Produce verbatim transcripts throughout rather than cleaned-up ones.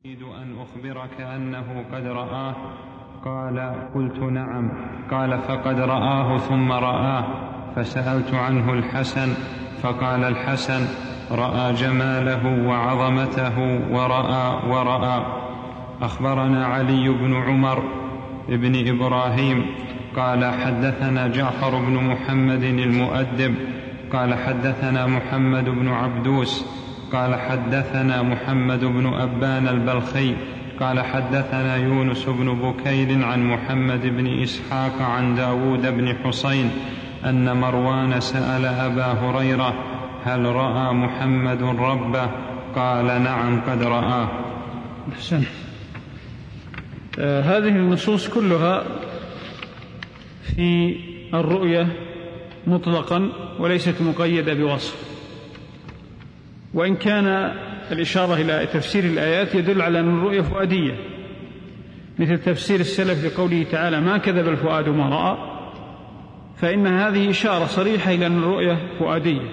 أريد أن أخبرك أنه قد رآه. قال: قلت: نعم. قال: فقد رآه ثم رآه. فسألت عنه الحسن فقال الحسن: رأى جماله وعظمته ورأى ورأى. أخبرنا علي بن عمر بن إبراهيم قال: حدثنا جعفر بن محمد المؤدب قال: حدثنا محمد بن عبدوس قال: حدثنا محمد بن أبان البلخي قال: حدثنا يونس بن بكير عن محمد بن إسحاق عن داود بن حسين أن مروان سأل أبا هريرة: هل رأى محمد ربه؟ قال: نعم قد رآه. أحسن. آه هذه النصوص كلها في الرؤية مطلقا وليست مقيدة بوصف، وإن كان الإشارة إلى تفسير الآيات يدل على أن الرؤية فؤادية، مثل تفسير السلف لقوله تعالى: ما كذب الفؤاد ما رأى، فإن هذه إشارة صريحة إلى أن الرؤية فؤادية،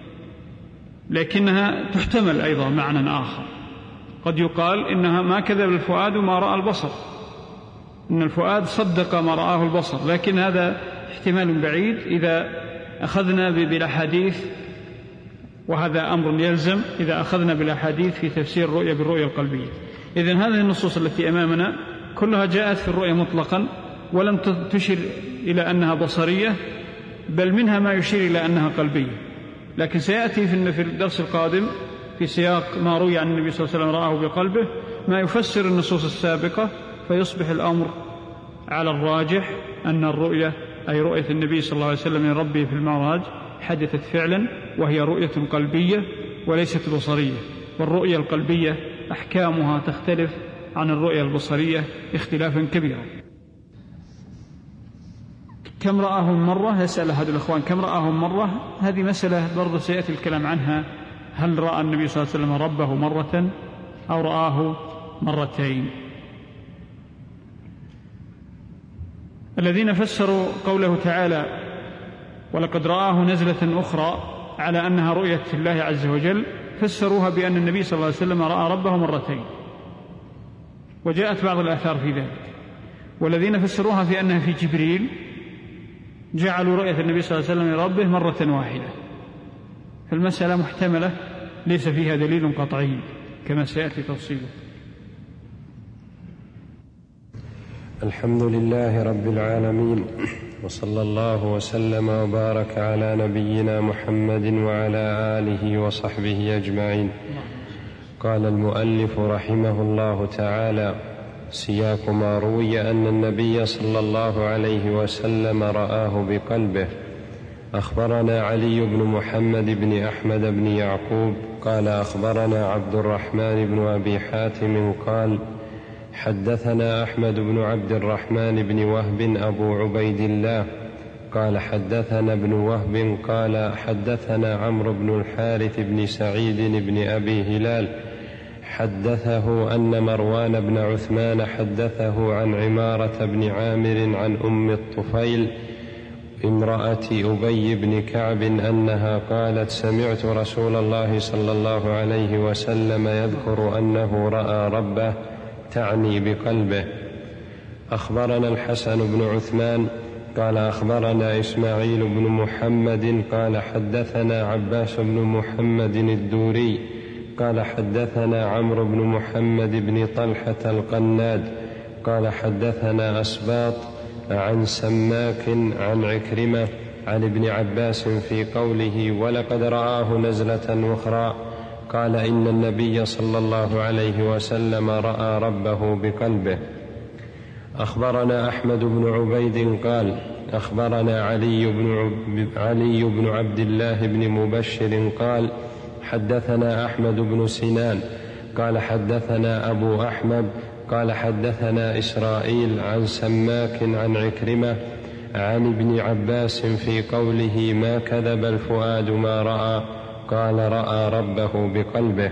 لكنها تحتمل أيضا معنى آخر. قد يقال إنها ما كذب الفؤاد ما رأى البصر، إن الفؤاد صدق ما رآه البصر، لكن هذا احتمال بعيد إذا أخذنا بالأحاديث، وهذا أمر يلزم إذا أخذنا بالأحاديث في تفسير الرؤية بالرؤية القلبية. إذن هذه النصوص التي أمامنا كلها جاءت في الرؤية مطلقا ولم تشر إلى أنها بصرية، بل منها ما يشير إلى أنها قلبية، لكن سيأتي في الدرس القادم في سياق ما روي عن النبي صلى الله عليه وسلم رآه بقلبه ما يفسر النصوص السابقة، فيصبح الأمر على الراجح أن الرؤية أي رؤية النبي صلى الله عليه وسلم من ربه في المعراج حدثت فعلا، وهي رؤية قلبية وليست بصرية. والرؤية القلبية أحكامها تختلف عن الرؤية البصرية اختلافا كبيرا. كم رآه مرة؟ يسأل أحد الأخوان كم رآه مرة؟ هذه مسألة برضو سيأتي الكلام عنها، هل رأى النبي صلى الله عليه وسلم ربه مرة أو رآه مرتين؟ الذين فسروا قوله تعالى: ولقد رآه نزلة أخرى على أنها رؤية الله عز وجل، فسروها بأن النبي صلى الله عليه وسلم رأى ربه مرتين، وجاءت بعض الآثار في ذلك. والذين فسروها في أنها في جبريل جعلوا رؤية النبي صلى الله عليه وسلم لربه مرة واحدة. فالمسألة محتملة ليس فيها دليل قطعي كما سيأتي تفصيله. الحمد لله رب العالمين، وصلى الله وسلم وبارك على نبينا محمد وعلى آله وصحبه أجمعين. قال المؤلف رحمه الله تعالى: سياق ما روي أن النبي صلى الله عليه وسلم رآه بقلبه. أخبرنا علي بن محمد بن أحمد بن يعقوب قال: أخبرنا عبد الرحمن بن أبي حاتم قال: حدثنا أحمد بن عبد الرحمن بن وهب أبو عبيد الله قال: حدثنا ابن وهب قال: حدثنا عمرو بن الحارث بن سعيد بن أبي هلال حدثه أن مروان بن عثمان حدثه عن عمارة بن عامر عن أم الطفيل امرأة أبي بن كعب أنها قالت: سمعت رسول الله صلى الله عليه وسلم يذكر أنه رأى ربه، تعني بقلبه. أخبرنا الحسن بن عثمان قال: أخبرنا إسماعيل بن محمد قال: حدثنا عباس بن محمد الدوري قال: حدثنا عمرو بن محمد بن طلحة القناد قال: حدثنا أسباط عن سماك عن عكرمة عن ابن عباس في قوله: ولقد رآه نزلة أخرى، قال: إن النبي صلى الله عليه وسلم رأى ربه بقلبه. أخبرنا أحمد بن عبيد قال: أخبرنا علي بن, علي بن عبد الله بن مبشر قال: حدثنا أحمد بن سنان قال: حدثنا أبو أحمد قال: حدثنا إسرائيل عن سماك عن عكرمة عن ابن عباس في قوله: ما كذب الفؤاد ما رأى، قال: رأى ربه بقلبه.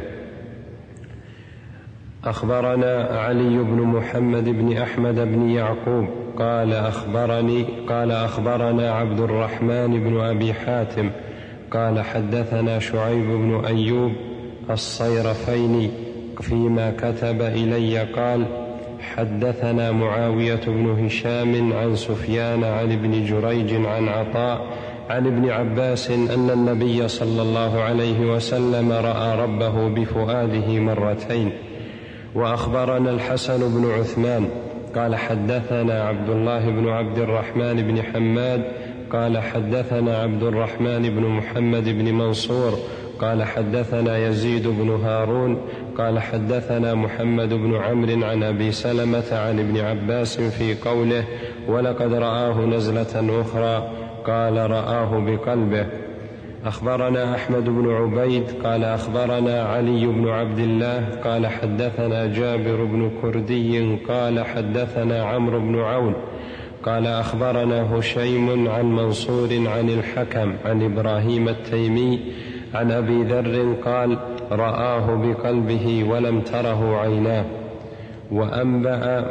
أخبرنا علي بن محمد بن أحمد بن يعقوب قال: أخبرني قال أخبرنا عبد الرحمن بن أبي حاتم قال: حدثنا شعيب بن أيوب الصيرفيني فيما كتب إلي قال: حدثنا معاوية بن هشام عن سفيان عن ابن جريج عن عطاء عن ابن عباس أن النبي صلى الله عليه وسلم رأى ربه بفؤاده مرتين. وأخبرنا الحسن بن عثمان قال حدثنا عبد الله بن عبد الرحمن بن حماد قال حدثنا عبد الرحمن بن محمد بن منصور قال حدثنا يزيد بن هارون قال حدثنا محمد بن عمرو عن أبي سلمة عن ابن عباس في قوله: ولقد رآه نزلة أخرى، قال: رآه بقلبه. أخبرنا أحمد بن عبيد قال أخبرنا علي بن عبد الله قال حدثنا جابر بن كردي قال حدثنا عمرو بن عون قال أخبرنا هشيم عن منصور عن الحكم عن إبراهيم التيمي عن أبي ذر قال: رآه بقلبه ولم تره عيناه. وأنبأ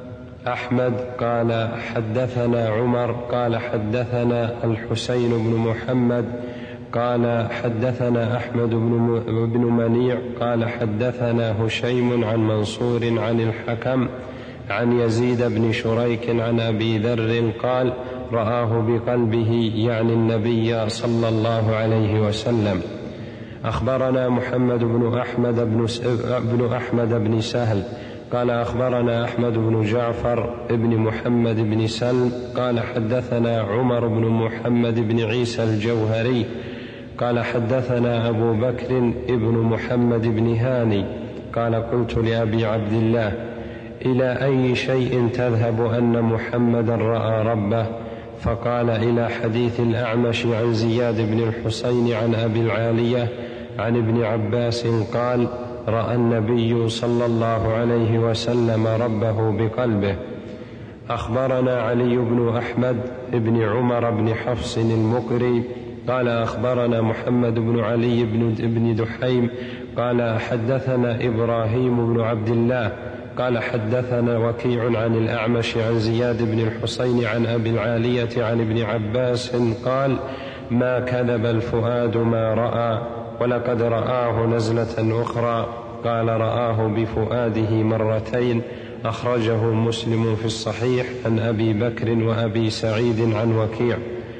أحمد قال حدثنا عمر قال حدثنا الحسين بن محمد قال حدثنا أحمد بن منيع قال حدثنا هشيم عن منصور عن الحكم عن يزيد بن شريك عن أبي ذر قال: رآه بقلبه، يعني النبي صلى الله عليه وسلم. أخبرنا محمد بن أحمد بن, بن أحمد بن سهل قال أخبرنا أحمد بن جعفر بن محمد بن سلم قال حدثنا عمر بن محمد بن عيسى الجوهري قال حدثنا أبو بكر بن محمد بن هاني قال: قلت لأبي عبد الله: إلى أي شيء تذهب أن محمدا رأى ربه؟ فقال: إلى حديث الأعمش عن زياد بن الحسين عن أبي العالية عن ابن عباس قال: رأى النبي صلى الله عليه وسلم ربه بقلبه. أخبرنا علي بن أحمد بن عمر بن حفص المقري قال أخبرنا محمد بن علي بن دحيم قال حدثنا إبراهيم بن عبد الله قال حدثنا وكيع عن الأعمش عن زياد بن الحسين عن أبي العالية عن ابن عباس قال: ما كذب الفؤاد ما رأى، ولقد رآه نزلة أخرى، قال: رآه بفؤاده مرتين. أخرجه مسلم في الصحيح عن أبي بكر وأبي سعيد عن وكيع.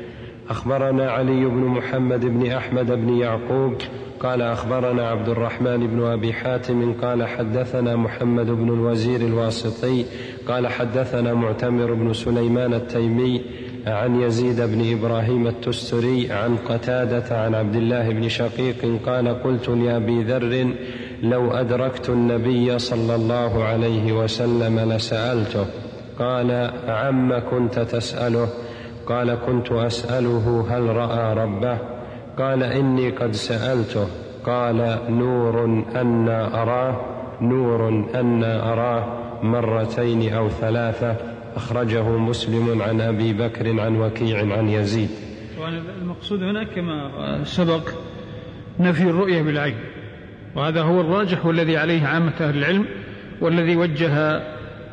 أخبرنا علي بن محمد بن أحمد بن يعقوب قال أخبرنا عبد الرحمن بن أبي حاتم قال حدثنا محمد بن الوزير الواسطي قال حدثنا معتمر بن سليمان التيمي عن يزيد بن إبراهيم التستري عن قتادة عن عبد الله بن شقيق قال: قلت لأبي ذر: لو أدركت النبي صلى الله عليه وسلم لسألته. قال: عم كنت تسأله؟ قال: كنت أسأله هل رأى ربه؟ قال: إني قد سألته. قال: نور أن أراه نور أن أراه مرتين أو ثلاثة. أخرجه مسلم عن أبي بكر عن وكيع عن يزيد. المقصود هنا كما سبق نفي الرؤية بالعين، وهذا هو الراجح والذي عليه عامة أهل العلم، والذي وجه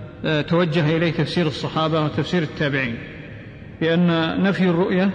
توجه إليه تفسير الصحابة وتفسير التابعين، بأن نفي الرؤية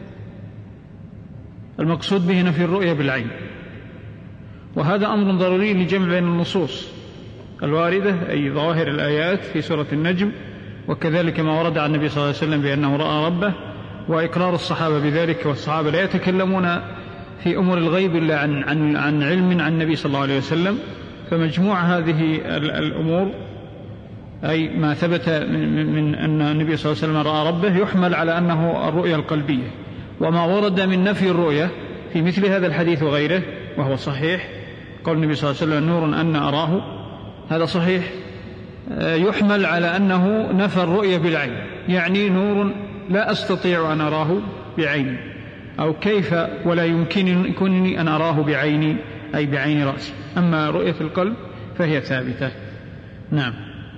المقصود به نفي الرؤية بالعين، وهذا أمر ضروري لجمع بين النصوص الواردة أي ظواهر الآيات في سورة النجم، وكذلك ما ورد عن النبي صلى الله عليه وسلم بأنه رأى ربه، وإقرار الصحابة بذلك، والصحابة لا يتكلمون في أمور الغيب إلا عن, عن, عن علم عن النبي صلى الله عليه وسلم. فمجموع هذه الأمور أي ما ثبت من أن النبي صلى الله عليه وسلم رأى ربه يحمل على أنه الرؤية القلبية، وما ورد من نفي الرؤية في مثل هذا الحديث وغيره وهو صحيح، قول النبي صلى الله عليه وسلم: نور أن أراه، هذا صحيح، يحمل على أنه نفى الرؤية بالعين، يعني نور لا أستطيع أن أراه بعيني، أو كيف ولا يمكنني أن أراه بعيني أي بعين رأسي، أما رؤية القلب فهي ثابتة. نعم.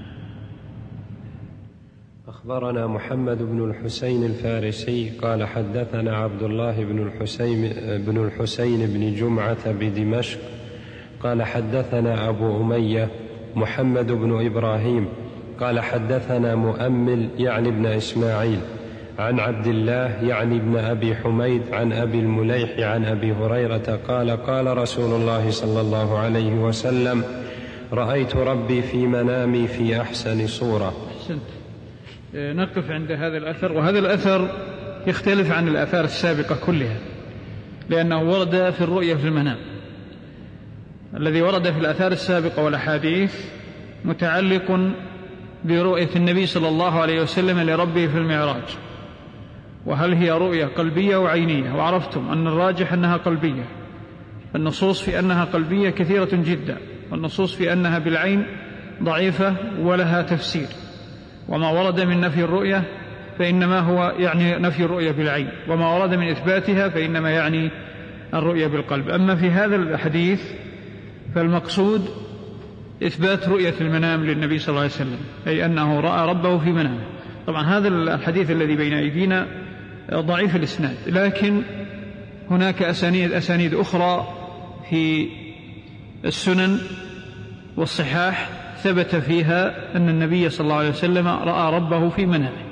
أخبرنا محمد بن الحسين الفارسي قال حدثنا عبد الله بن الحسين بن الحسين بن جمعة بدمشق قال حدثنا أبو أمية محمد بن إبراهيم قال حدثنا مؤمل يعني ابن إسماعيل عن عبد الله يعني ابن أبي حميد عن أبي المليح عن أبي هريرة قال: قال رسول الله صلى الله عليه وسلم: رأيت ربي في منامي في أحسن صورة. أحسنت. نقف عند هذا الأثر، وهذا الأثر يختلف عن الآثار السابقة كلها، لأنه ورد في الرؤية في المنام. الذي ورد في الآثار السابقة والأحاديث متعلق برؤية النبي صلى الله عليه وسلم لربه في المعراج، وهل هي رؤية قلبية وعينية؟ وعرفتم أن الراجح أنها قلبية. النصوص في أنها قلبية كثيرة جدا، والنصوص في أنها بالعين ضعيفة ولها تفسير. وما ورد من نفي الرؤية فإنما هو يعني نفي الرؤية بالعين، وما ورد من إثباتها فإنما يعني الرؤية بالقلب. أما في هذا الحديث فالمقصود إثبات رؤية المنام للنبي صلى الله عليه وسلم، أي أنه رأى ربه في منامه. طبعا هذا الحديث الذي بين أيدينا ضعيف الإسناد، لكن هناك أسانيد, أسانيد أخرى في السنن والصحاح ثبت فيها أن النبي صلى الله عليه وسلم رأى ربه في منامه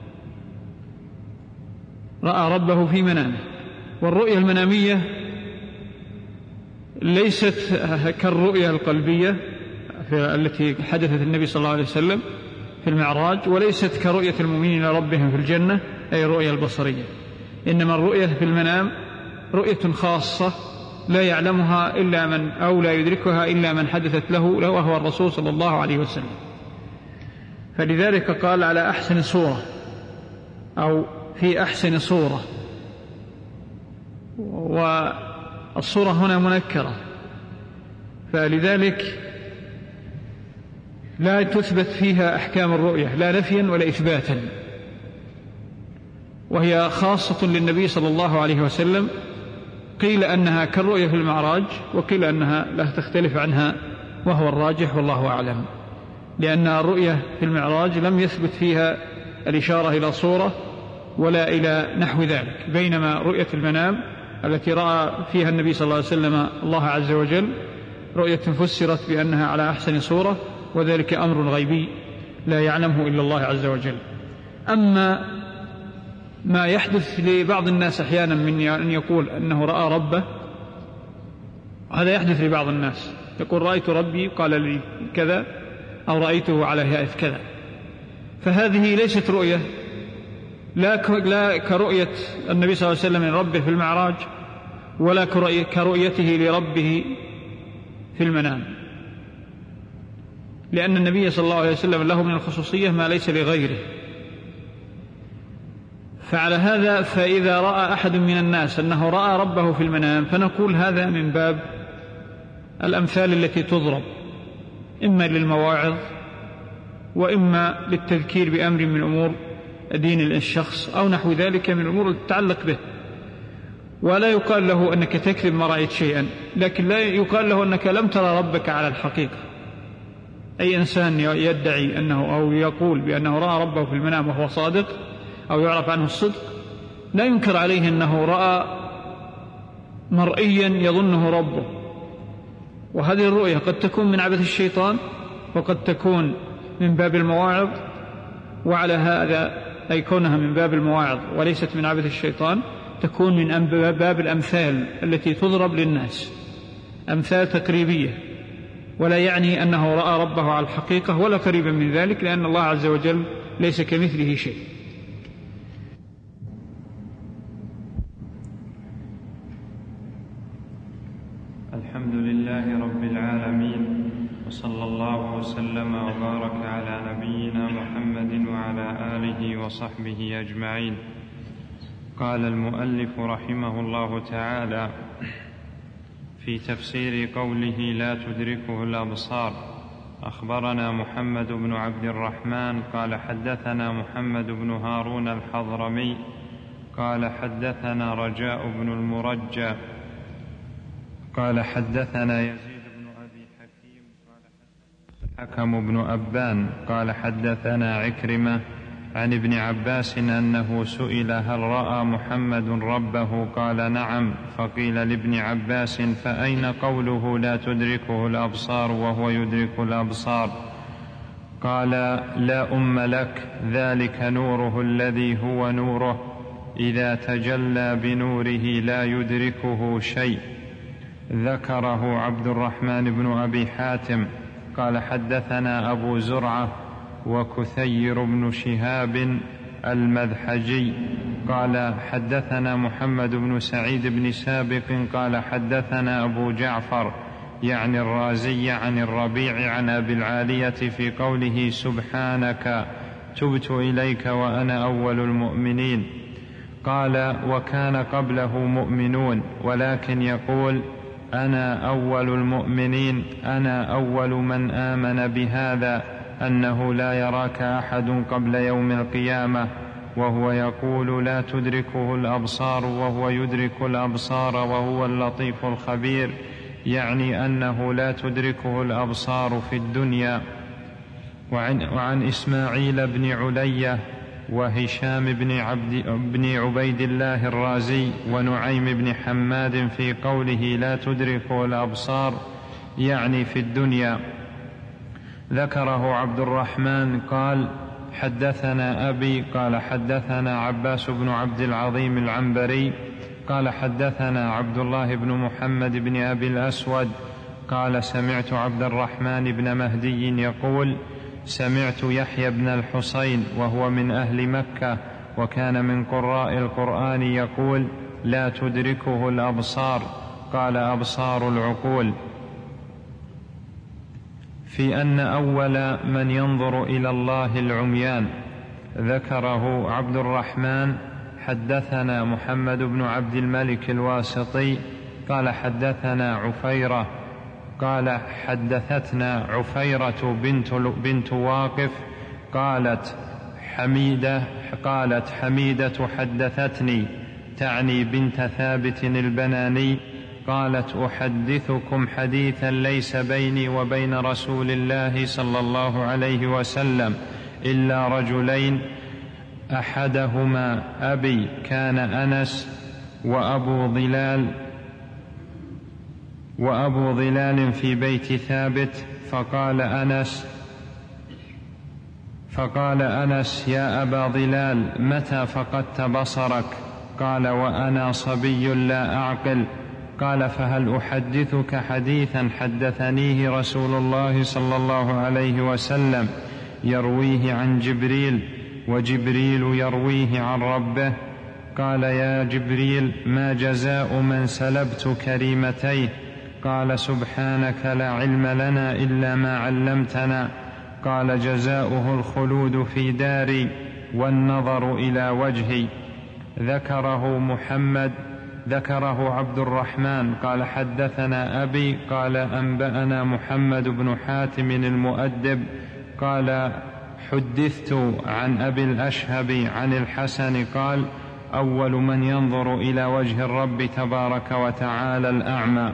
رأى ربه في منامه والرؤية المنامية ليست كالرؤية القلبية التي حدثت النبي صلى الله عليه وسلم في المعراج، وليست كرؤية المؤمنين ربهم في الجنة أي الرؤية البصرية. إنما الرؤية في المنام رؤية خاصة لا يعلمها إلا من أو لا يدركها إلا من حدثت له وهو الرسول صلى الله عليه وسلم. فلذلك قال على أحسن صورة أو في أحسن صورة، والصورة هنا منكرة، فلذلك لا تثبت فيها أحكام الرؤية لا نفيا ولا إثباتا، وهي خاصة للنبي صلى الله عليه وسلم. قيل أنها كالرؤية في المعراج، وقيل أنها لا تختلف عنها، وهو الراجح والله أعلم، لأن الرؤية في المعراج لم يثبت فيها الإشارة إلى صورة ولا إلى نحو ذلك، بينما رؤية المنام التي رأى فيها النبي صلى الله عليه وسلم الله عز وجل رؤية فسرت بأنها على أحسن صورة، وذلك أمر غيبي لا يعلمه إلا الله عز وجل. أما ما يحدث لبعض الناس أحيانا من أن يقول أنه رأى ربه، هذا يحدث لبعض الناس، يقول رأيت ربي قال لي كذا أو رأيته على هيئة كذا، فهذه ليست رؤية لا كرؤية النبي صلى الله عليه وسلم لربه في المعراج، ولا كرؤيته لربه في المنام، لأن النبي صلى الله عليه وسلم له من الخصوصية ما ليس لغيره. فعلى هذا فإذا رأى أحد من الناس أنه رأى ربه في المنام فنقول هذا من باب الأمثال التي تضرب، إما للمواعظ وإما للتذكير بأمر من أمور دين الشخص أو نحو ذلك من الأمور تتعلق به. ولا يقال له أنك تكذب ما رأيت شيئا، لكن لا يقال له أنك لم ترى ربك على الحقيقة. أي إنسان يدعي أنه أو يقول بأنه رأى ربه في المنام وهو صادق أو يعرف عنه الصدق، لا ينكر عليه أنه رأى مرئيا يظنه ربه، وهذه الرؤية قد تكون من عبث الشيطان وقد تكون من باب المواعظ. وعلى هذا أي كونها من باب المواعظ وليست من عبث الشيطان تكون من باب الأمثال التي تضرب للناس، أمثال تقريبية، ولا يعني أنه رأى ربه على الحقيقة ولا قريبا من ذلك، لأن الله عز وجل ليس كمثله شيء. الحمد لله رب العالمين، وصلى الله وسلم وبارك على نبينا محمد وعلى آله وصحبه أجمعين. قال المؤلف رحمه الله تعالى في تفسير قوله لا تدركه الأبصار: أخبرنا محمد بن عبد الرحمن قال حدثنا محمد بن هارون الحضرمي قال حدثنا رجاء بن المرجى قال حدثنا يزيد بن أبي حكيم قال حدثنا الحكم بن أبان قال حدثنا عكرمة عن ابن عباس أنه سئل هل رأى محمد ربه قال نعم، فقيل لابن عباس فأين قوله لا تدركه الأبصار وهو يدرك الأبصار؟ قال لا أم لك، ذلك نوره الذي هو نوره، إذا تجلى بنوره لا يدركه شيء. ذكره عبد الرحمن بن أبي حاتم قال حدثنا أبو زرعة وكثير بن شهاب المذحجي قال حدثنا محمد بن سعيد بن سابق قال حدثنا أبو جعفر يعني الرازي عن الربيع عن أبي العالية في قوله سبحانك تبت إليك وأنا أول المؤمنين. قال وكان قبله مؤمنون ولكن يقول أنا أول المؤمنين، أنا أول من آمن بهذا أنه لا يراك أحد قبل يوم القيامة، وهو يقول لا تدركه الأبصار وهو يدرك الأبصار وهو اللطيف الخبير، يعني أنه لا تدركه الأبصار في الدنيا. وعن, وعن إسماعيل بن علية وهشام بن, عبد بن عبيد الله الرازي ونعيم بن حماد في قوله لا تدركه الأبصار يعني في الدنيا. ذكره عبد الرحمن قال حدثنا أبي قال حدثنا عباس بن عبد العظيم العنبري قال حدثنا عبد الله بن محمد بن أبي الأسود قال سمعت عبد الرحمن بن مهدي يقول سمعت يحيى بن الحسين وهو من أهل مكة وكان من قراء القرآن يقول لا تدركه الأبصار، قال أبصار العقول، في أن أول من ينظر إلى الله العميان. ذكره عبد الرحمن حدثنا محمد بن عبد الملك الواسطي قال حدثنا عفيرة قال حدثتنا عفيرة بنت, بنت واقف قالت حميدة قالت حميدة حدثتني تعني بنت ثابت البناني قالت أحدثكم حديثا ليس بيني وبين رسول الله صلى الله عليه وسلم إلا رجلين، أحدهما أبي كان أنس وأبو ظلال وأبو ظلال في بيت ثابت، فقال أنس فقال أنس يا أبا ظلال متى فقدت بصرك؟ قال وأنا صبي لا أعقل. قال فهل أحدثك حديثا حدثنيه رسول الله صلى الله عليه وسلم يرويه عن جبريل وجبريل يرويه عن ربه؟ قال يا جبريل ما جزاء من سلبت كريمتيه؟ قال سبحانك لا علم لنا إلا ما علمتنا. قال جزاؤه الخلود في داري والنظر إلى وجهي. ذكره محمد ذكره عبد الرحمن قال حدثنا أبي قال أنبأنا محمد بن حاتم المؤدب قال حدثت عن أبي الأشهب عن الحسن قال أول من ينظر إلى وجه الرب تبارك وتعالى الأعمى.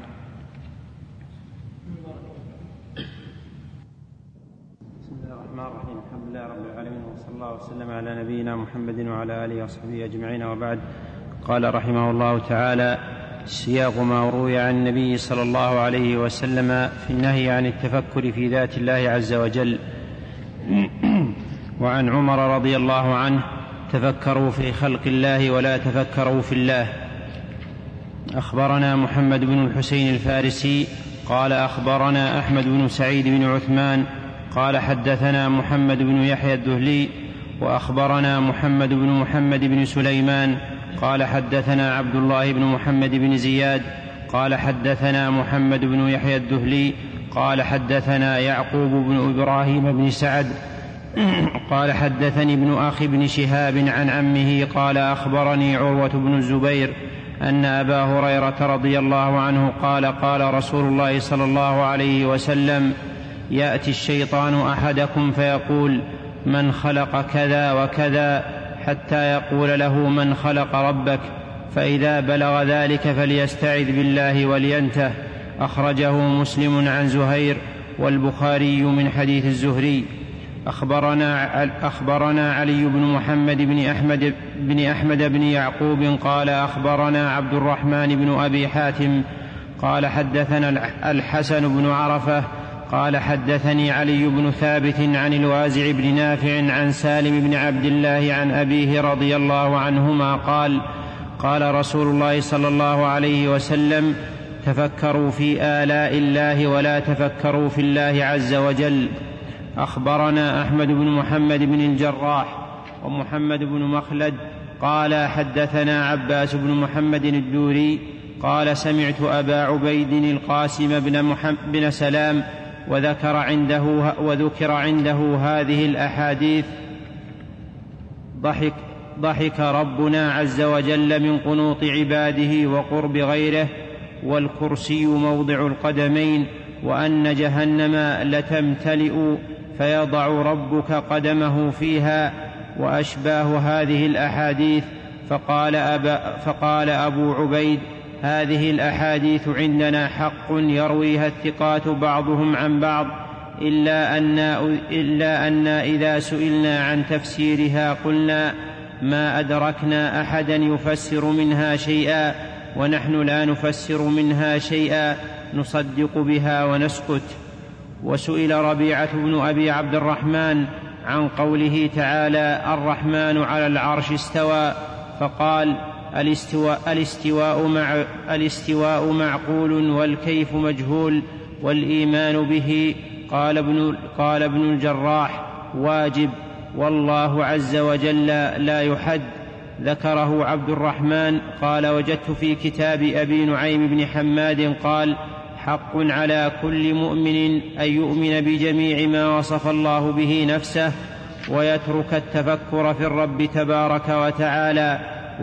بسم الله الرحمن الرحيم، الحمد لله رب العالمين، وصلى الله وسلم على نبينا محمد وعلى آله وصحبه أجمعين، وبعد. قال رحمه الله تعالى: السياق ما روي عن النبي صلى الله عليه وسلم في النهي عن التفكر في ذات الله عز وجل. وعن عمر رضي الله عنه: تفكروا في خلق الله ولا تفكروا في الله. أخبرنا محمد بن الحسين الفارسي قال أخبرنا أحمد بن سعيد بن عثمان قال حدثنا محمد بن يحيى الذهلي وأخبرنا محمد بن محمد بن سليمان قال حدثنا عبد الله بن محمد بن زياد قال حدثنا محمد بن يحيى الذهلي قال حدثنا يعقوب بن إبراهيم بن سعد قال حدثني ابن أخي بن شهاب عن عمه قال أخبرني عروة بن الزبير أن أبا هريرة رضي الله عنه قال قال رسول الله صلى الله عليه وسلم: يأتي الشيطان أحدكم فيقول: من خلق كذا وكذا، حتى يقول له: من خلق ربك؟ فإذا بلغ ذلك فليستعذ بالله ولينته. أخرجه مسلم عن زهير والبخاري من حديث الزهري. أخبرنا, أخبرنا علي بن محمد بن أحمد بن, أحمد بن يعقوب قال أخبرنا عبد الرحمن بن أبي حاتم قال حدثنا الحسن بن عرفة قال حدثني علي بن ثابت عن الوازع بن نافع عن سالم بن عبد الله عن أبيه رضي الله عنهما قال: قال رسول الله صلى الله عليه وسلم: تفكروا في آلاء الله ولا تفكروا في الله عز وجل. أخبرنا أحمد بن محمد بن الجراح ومحمد بن مخلد قال حدثنا عباس بن محمد الدوري قال سمعت أبا عبيد القاسم بن, محمد بن سلام وذكر عنده, وذكر عنده هذه الأحاديث. ضحك, ضحك ربنا عز وجل من قنوط عباده وقرب غيره، والكرسي موضع القدمين، وأن جهنم لتمتلئ فيضع ربك قدمه فيها، وأشباه هذه الأحاديث. فقال, أبا فقال أبو عبيد هذه الأحاديث عندنا حق يرويها الثقات بعضهم عن بعض، إلا أن, إلا أن إذا سئلنا عن تفسيرها قلنا ما أدركنا أحدا يفسر منها شيئا، ونحن لا نفسر منها شيئا نصدق بها ونسكت. وسئل ربيعة بن أبي عبد الرحمن عن قوله تعالى الرحمن على العرش استوى، فقال الاستواء, الاستواء, مع الاستواء معقول والكيف مجهول والإيمان به. قال ابن, قال ابن الجراح واجب، والله عز وجل لا يحد. ذكره عبد الرحمن قال وجدت في كتاب أبي نعيم بن حماد قال حق على كل مؤمن أن يؤمن بجميع ما وصف الله به نفسه، ويترك التفكر في الرب تبارك وتعالى،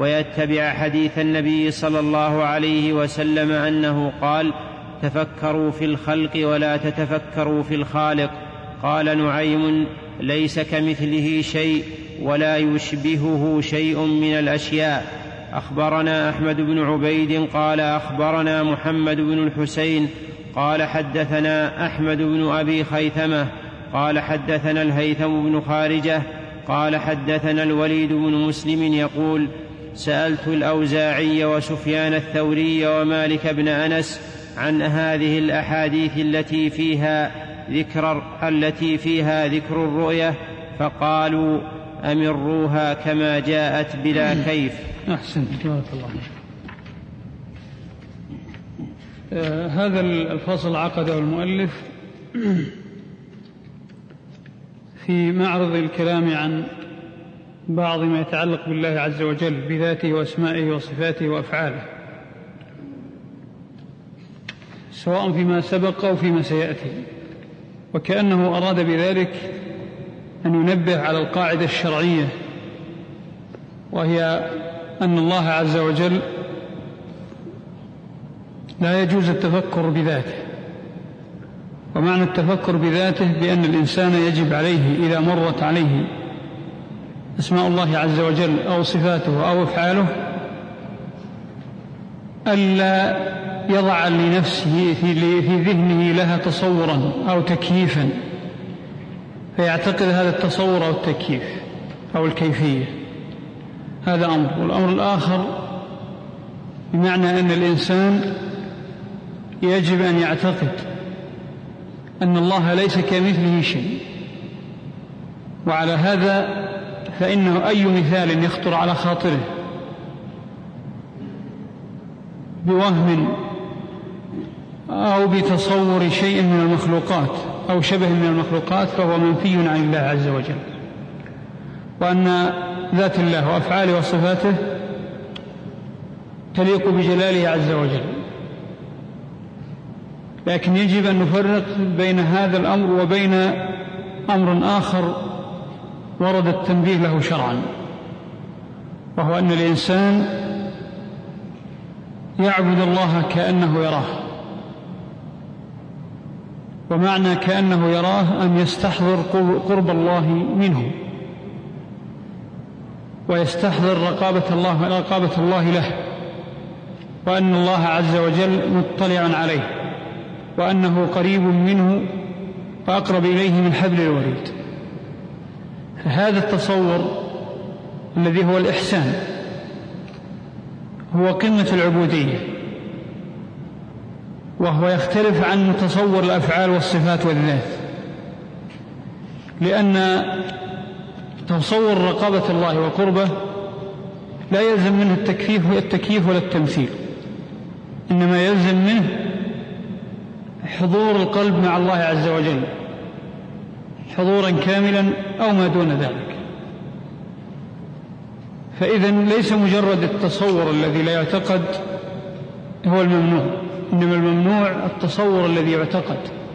ويتبع حديث النبي صلى الله عليه وسلم أنه قال تفكروا في الخلق ولا تتفكروا في الخالق. قال نعيم ليس كمثله شيء ولا يشبهه شيء من الأشياء. أخبرنا أحمد بن عبيد قال أخبرنا محمد بن الحسين قال حدثنا أحمد بن أبي خيثمة قال حدثنا الهيثم بن خارجة قال حدثنا الوليد بن مسلم يقول سألت الأوزاعي وسفيان الثوري ومالك بن أنس عن هذه الأحاديث التي فيها ذكر, التي فيها ذكر الرؤية، فقالوا أمروها كما جاءت بلا كيف. أحسن بارك الله. آه هذا الفصل عقده المؤلف في معرض الكلام عن بعض ما يتعلق بالله عز وجل بذاته واسمائه وصفاته وأفعاله، سواء فيما سبق أو فيما سيأتي، وكأنه أراد بذلك أن ينبه على القاعدة الشرعية، وهي أن الله عز وجل لا يجوز التفكر بذاته. ومعنى التفكر بذاته بأن الإنسان يجب عليه إذا مرت عليه اسماء الله عز وجل أو صفاته أو أفعاله ألا يضع لنفسه في ذهنه لها تصورا أو تكييفا فيعتقد هذا التصور أو التكييف أو الكيفية. هذا أمر. والأمر الآخر بمعنى أن الإنسان يجب أن يعتقد أن الله ليس كمثله شيء، وعلى هذا فإنه أي مثال يخطر على خاطره بوهم أو بتصور شيء من المخلوقات أو شبه من المخلوقات فهو منفي عن الله عز وجل، وأن ذات الله وأفعاله وصفاته تليق بجلاله عز وجل. لكن يجب أن نفرق بين هذا الأمر وبين أمر آخر ورد التنبيه له شرعا، وهو أن الإنسان يعبد الله كأنه يراه. ومعنى كأنه يراه أن يستحضر قرب الله منه، ويستحضر رقابة الله, رقابة الله له، وأن الله عز وجل مطلع عليه، وأنه قريب منه وأقرب إليه من حبل الوريد. فهذا التصور الذي هو الإحسان هو قمة العبودية، وهو يختلف عن تصور الأفعال والصفات والذات، لأن تصور رقابة الله وقربه لا يلزم منه التكييف التكييف ولا التمثيل، إنما يلزم منه حضور القلب مع الله عز وجل حضورا كاملا أو ما دون ذلك. فإذا ليس مجرد التصور الذي لا يعتقد هو الممنوع، إنما الممنوع التصور الذي يعتقد،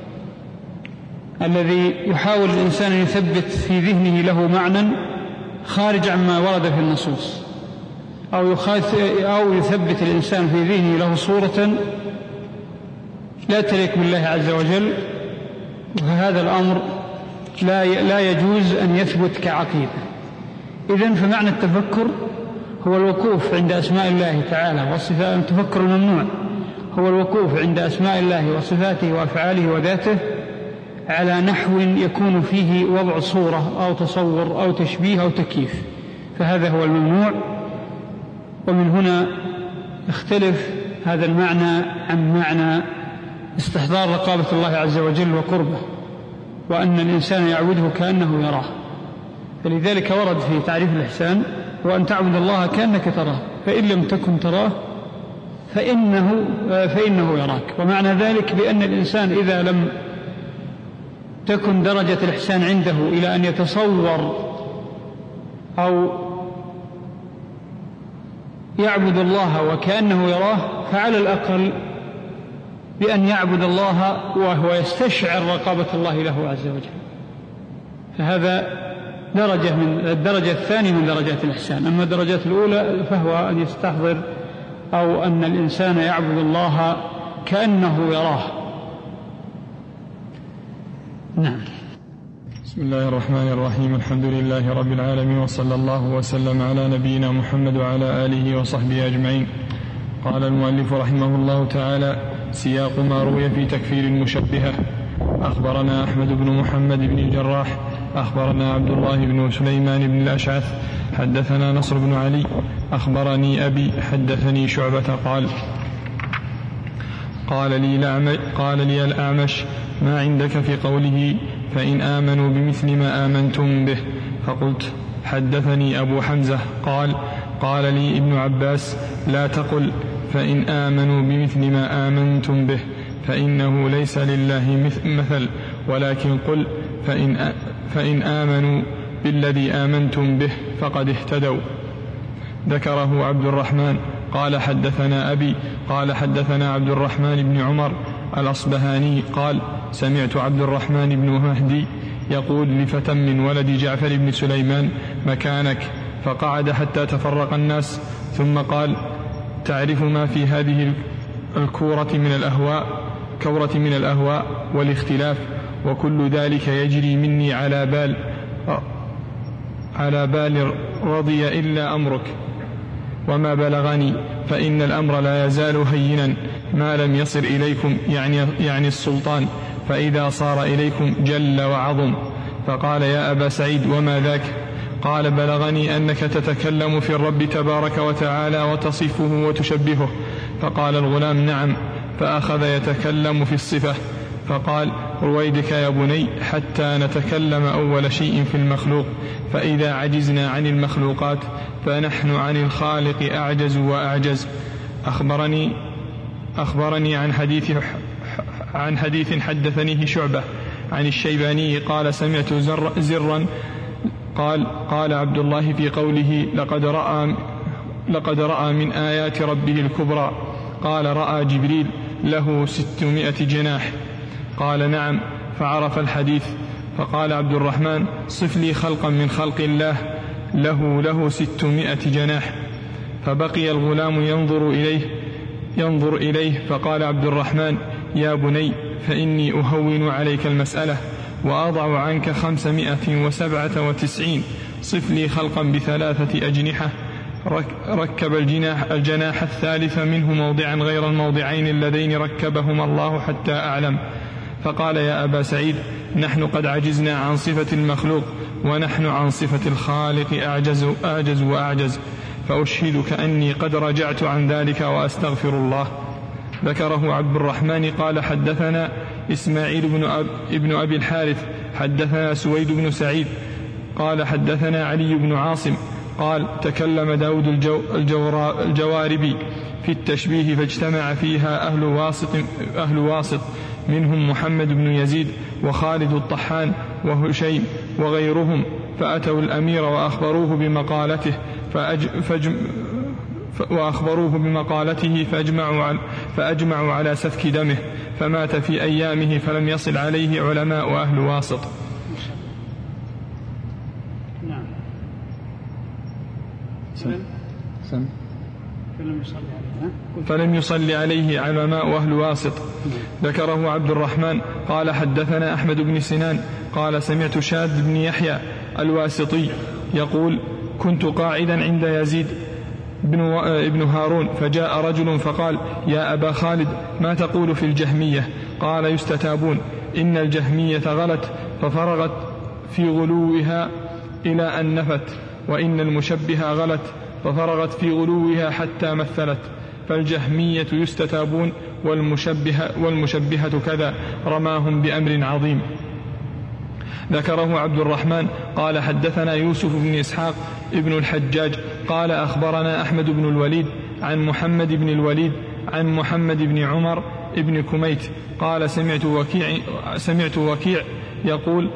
الذي يحاول الإنسان أن يثبت في ذهنه له معنى خارج عما ورد في النصوص، أو, أو يثبت الإنسان في ذهنه له صورة لا تليق بالله عز وجل، وهذا الأمر لا لا يجوز أن يثبت كعقيدة. إذن فمعنى التفكر هو الوقوف عند أسماء الله تعالى والصفات. التفكر الممنوع هو الوقوف عند أسماء الله وصفاته وأفعاله وذاته على نحو يكون فيه وضع صورة أو تصور أو تشبيه أو تكييف، فهذا هو الممنوع. ومن هنا يختلف هذا المعنى عن معنى استحضار رقابة الله عز وجل وقربه، وأن الإنسان يعبده كأنه يراه. فلذلك ورد في تعريف الإحسان وأن تعبد الله كأنك تراه فإن لم تكن تراه فإنه, فإنه يراك. ومعنى ذلك بأن الإنسان إذا لم تكن درجة الإحسان عنده إلى أن يتصور أو يعبد الله وكأنه يراه، فعلى الأقل بأن يعبد الله وهو يستشعر رقابة الله له عز وجل. فهذا درجة من الدرجة الثانية من درجات الإحسان. أما الدرجات الأولى فهو أن يستحضر أو أن الإنسان يعبد الله كأنه يراه. نعم. بسم الله الرحمن الرحيم. الحمد لله رب العالمين، وصلى الله وسلم على نبينا محمد وعلى آله وصحبه أجمعين. قال المؤلف رحمه الله تعالى: سياق ما روي في تكفير المشبهة. أخبرنا أحمد بن محمد بن الجراح أخبرنا عبد الله بن سليمان بن الأشعث حدثنا نصر بن علي أخبرني أبي حدثني شعبة قال: قال لي, قال لي الأعمش: ما عندك في قوله فإن آمنوا بمثل ما آمنتم به؟ فقلت: حدثني أبو حمزة قال: قال لي ابن عباس: لا تقل فإن آمنوا بمثل ما آمنتم به، فإنه ليس لله مثل، ولكن قل فإن, فإن آمنوا بالذي آمنتم به فقد اهتدوا. ذكره عبد الرحمن قال: حدثنا أبي قال: حدثنا عبد الرحمن بن عمر الأصبهاني قال: سمعت عبد الرحمن بن مهدي يقول لفتى من ولد جعفر بن سليمان: مكانك. فقعد حتى تفرق الناس، ثم قال: تعرف ما في هذه الكورة من الأهواء كورة من الأهواء والاختلاف، وكل ذلك يجري مني على بال على بال رضي إلا أمرك، وما بلغني، فإن الأمر لا يزال هينا ما لم يصل إليكم، يعني, يعني السلطان، فإذا صار إليكم جل وعظم. فقال: يا أبا سعيد وما ذاك؟ قال: بلغني أنك تتكلم في الرب تبارك وتعالى وتصفه وتشبهه. فقال الغلام: نعم. فأخذ يتكلم في الصفة، فقال: رويدك يا بني حتى نتكلم أول شيء في المخلوق، فإذا عجزنا عن المخلوقات فنحن عن الخالق أعجز وأعجز. أخبرني أخبرني عن حديث عن حديث حدثنيه شعبة عن الشيباني قال: سمعت زر زرا قال: قال عبد الله في قوله: لقد رأى لقد رأى من آيات ربه الكبرى. قال: رأى جبريل له ستمائة جناح. قال: نعم. فعرف الحديث. فقال عبد الرحمن: صف لي خلقا من خلق الله له له ستمائة جناح. فبقي الغلام ينظر إليه ينظر إليه فقال عبد الرحمن: يا بني، فإني أهون عليك المسألة وأضع عنك خمسمائة وسبعة وتسعين. صف لي خلقا بثلاثة أجنحة. ركب الجناح, الجناح الثالث منه موضعا غير الموضعين اللذين ركبهما الله حتى أعلم. فقال: يا أبا سعيد، نحن قد عجزنا عن صفة المخلوق، ونحن عن صفة الخالق أعجز, أعجز وأعجز. فأشهدك أني قد رجعت عن ذلك وأستغفر الله. ذكره عبد الرحمن قال: حدثنا إسماعيل بن, أب ابن أبي الحارث حدثنا سويد بن سعيد قال: حدثنا علي بن عاصم قال: تكلم داود الجو الجواربي في التشبيه فاجتمع فيها أهل واسط, أهل واسط منهم محمد بن يزيد وخالد الطحان وهشيم وغيرهم، فأتوا الأمير وأخبروه بمقالته فأج فجم وأخبروه بمقالته فأجمعوا على, فأجمعوا على سفك دمه، فمات في أيامه فلم يصل عليه علماء أهل واسط. نعم. سم. سم. فلم يصلي عليه فلم يصلي عليه علماء أهل واسط. ذكره عبد الرحمن قال: حدثنا أحمد بن سنان قال: سمعت شاد بن يحيى الواسطي يقول: كنت قاعدا عند يزيد بن, و... ابن هارون، فجاء رجل فقال: يا أبا خالد، ما تقول في الجهمية؟ قال: يستتابون، إن الجهمية غلت ففرغت في غلوها إلى أن نفت، وإن المشبهة غلت ففرغت في غلوها حتى مثلت، فالجهمية يستتابون والمشبهة, والمشبهة كذا، رماهم بأمر عظيم. ذكره عبد الرحمن قال: حدثنا يوسف بن إسحاق ابن الحجاج قال: أخبرنا أحمد بن الوليد عن محمد بن الوليد عن محمد بن عمر ابن كميت قال: سمعت وكيع, سمعت وكيع يقول,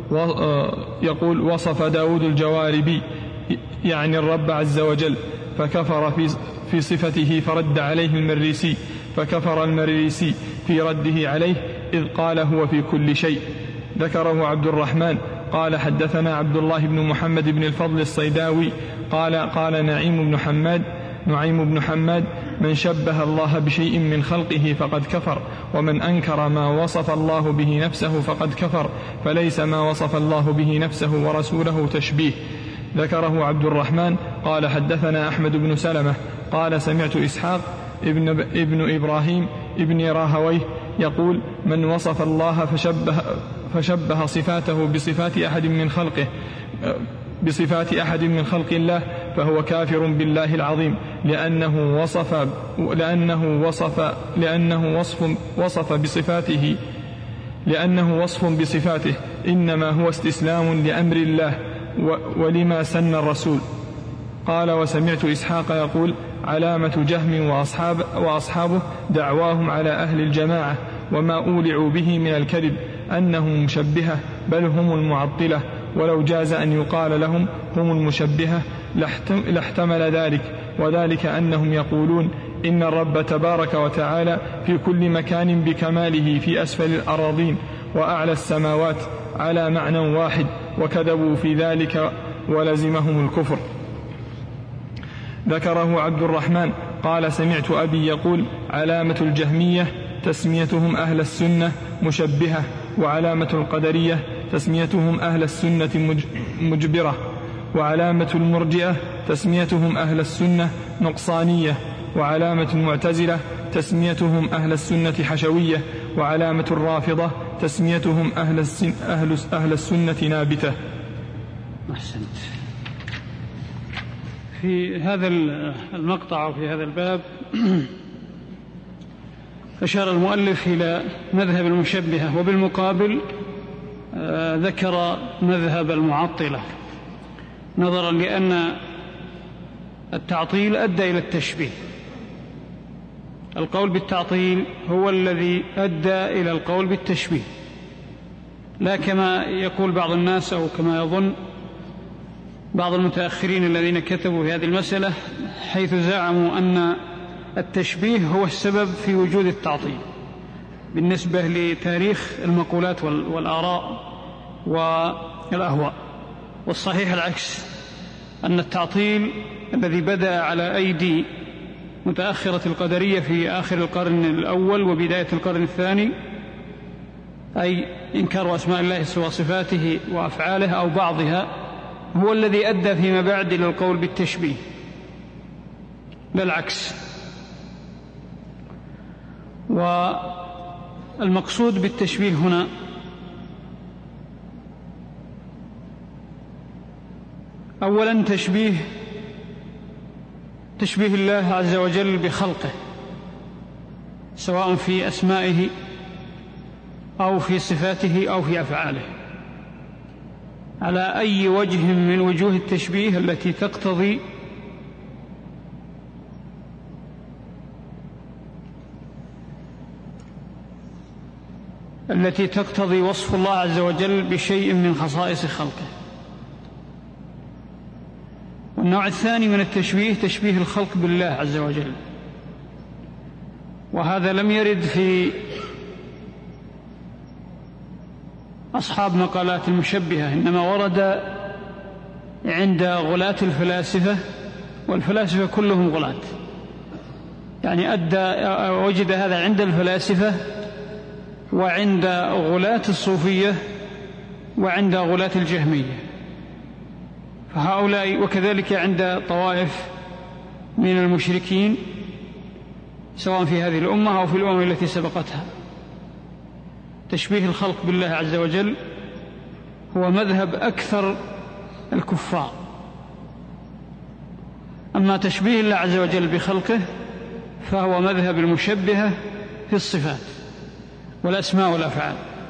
يقول: وصف داود الجواربي يعني الرب عز وجل، فكفر في, في صفته فرد عليه المريسي، فكفر المريسي في رده عليه إذ قال: هو في كل شيء. ذكره عبد الرحمن قال: حدثنا عبد الله بن محمد بن الفضل الصيداوي قال: قال نعيم بن حماد نعيم بن حماد: من شبه الله بشيء من خلقه فقد كفر، ومن أنكر ما وصف الله به نفسه فقد كفر، فليس ما وصف الله به نفسه ورسوله تشبيه. ذكره عبد الرحمن قال: حدثنا أحمد بن سلمة قال: سمعت إسحاق ابن, ابن إبراهيم ابن راهويه يقول: من وصف الله فشبه, فشبه صفاته بصفات أحد من خلقه بصفات أحد من خلق الله فهو كافر بالله العظيم، لأنه وصف لأنه وصف لأنه وصف وصف بصفاته لأنه وصف بصفاته، إنما هو استسلام لأمر الله ولما سن الرسول. قال: وسمعت إسحاق يقول: علامة جهم وأصحاب وأصحابه دعواهم على أهل الجماعة وما أولعوا به من الكذب أنهم مشبهة، بل هم المعطلة، ولو جاز أن يقال لهم هم المشبهة لاحتمل ذلك، وذلك أنهم يقولون إن الرب تبارك وتعالى في كل مكان بكماله في أسفل الأراضين وأعلى السماوات على معنى واحد، وكذبوا في ذلك ولزمهم الكفر. ذكره عبد الرحمن قال: سمعت أبي يقول: علامة الجهمية تسميتهم أهل السنة مشبهة، وعلامة القدرية تسميتهم أهل السنة مجبرة، وعلامة المرجئة تسميتهم أهل السنة نقصانية، وعلامة المعتزلة تسميتهم أهل السنة حشوية، وعلامة الرافضة تسميتهم أهل, السن أهل, أهل السنة نابتة. أحسنت. في هذا المقطع وفي هذا الباب أشار المؤلف إلى مذهب المشبهة، وبالمقابل ذكر مذهب المعطلة، نظرا لأن التعطيل أدى إلى التشبيه. القول بالتعطيل هو الذي أدى إلى القول بالتشبيه، لا كما يقول بعض الناس أو كما يظن بعض المتأخرين الذين كتبوا في هذه المسألة، حيث زعموا أن التشبيه هو السبب في وجود التعطيل بالنسبة لتاريخ المقولات والآراء والأهواء. والصحيح العكس، أن التعطيل الذي بدأ على أيدي متأخرة القدرية في آخر القرن الأول وبداية القرن الثاني، أي إنكار أسماء الله وصفاته وأفعاله أو بعضها، هو الذي أدى فيما بعد إلى القول بالتشبيه، لا العكس. والمقصود بالتشبيه هنا أولا تشبيه تشبيه الله عز وجل بخلقه، سواء في أسمائه أو في صفاته أو في أفعاله، على أي وجه من وجوه التشبيه التي تقتضي التي تقتضي وصف الله عز وجل بشيء من خصائص خلقه. والنوع الثاني من التشبيه تشبيه الخلق بالله عز وجل، وهذا لم يرد في أصحاب مقالات المشبهة، إنما ورد عند غلاة الفلاسفة، والفلاسفة كلهم غلاة، يعني أدى وجد هذا عند الفلاسفة وعند غلاة الصوفية وعند غلاة الجهمية، فهؤلاء وكذلك عند طوائف من المشركين سواء في هذه الأمة أو في الأمم التي سبقتها. تشبيه الخلق بالله عز وجل هو مذهب أكثر الكفار. أما تشبيه الله عز وجل بخلقه فهو مذهب المشبهة في الصفات والأسماء والأفعال.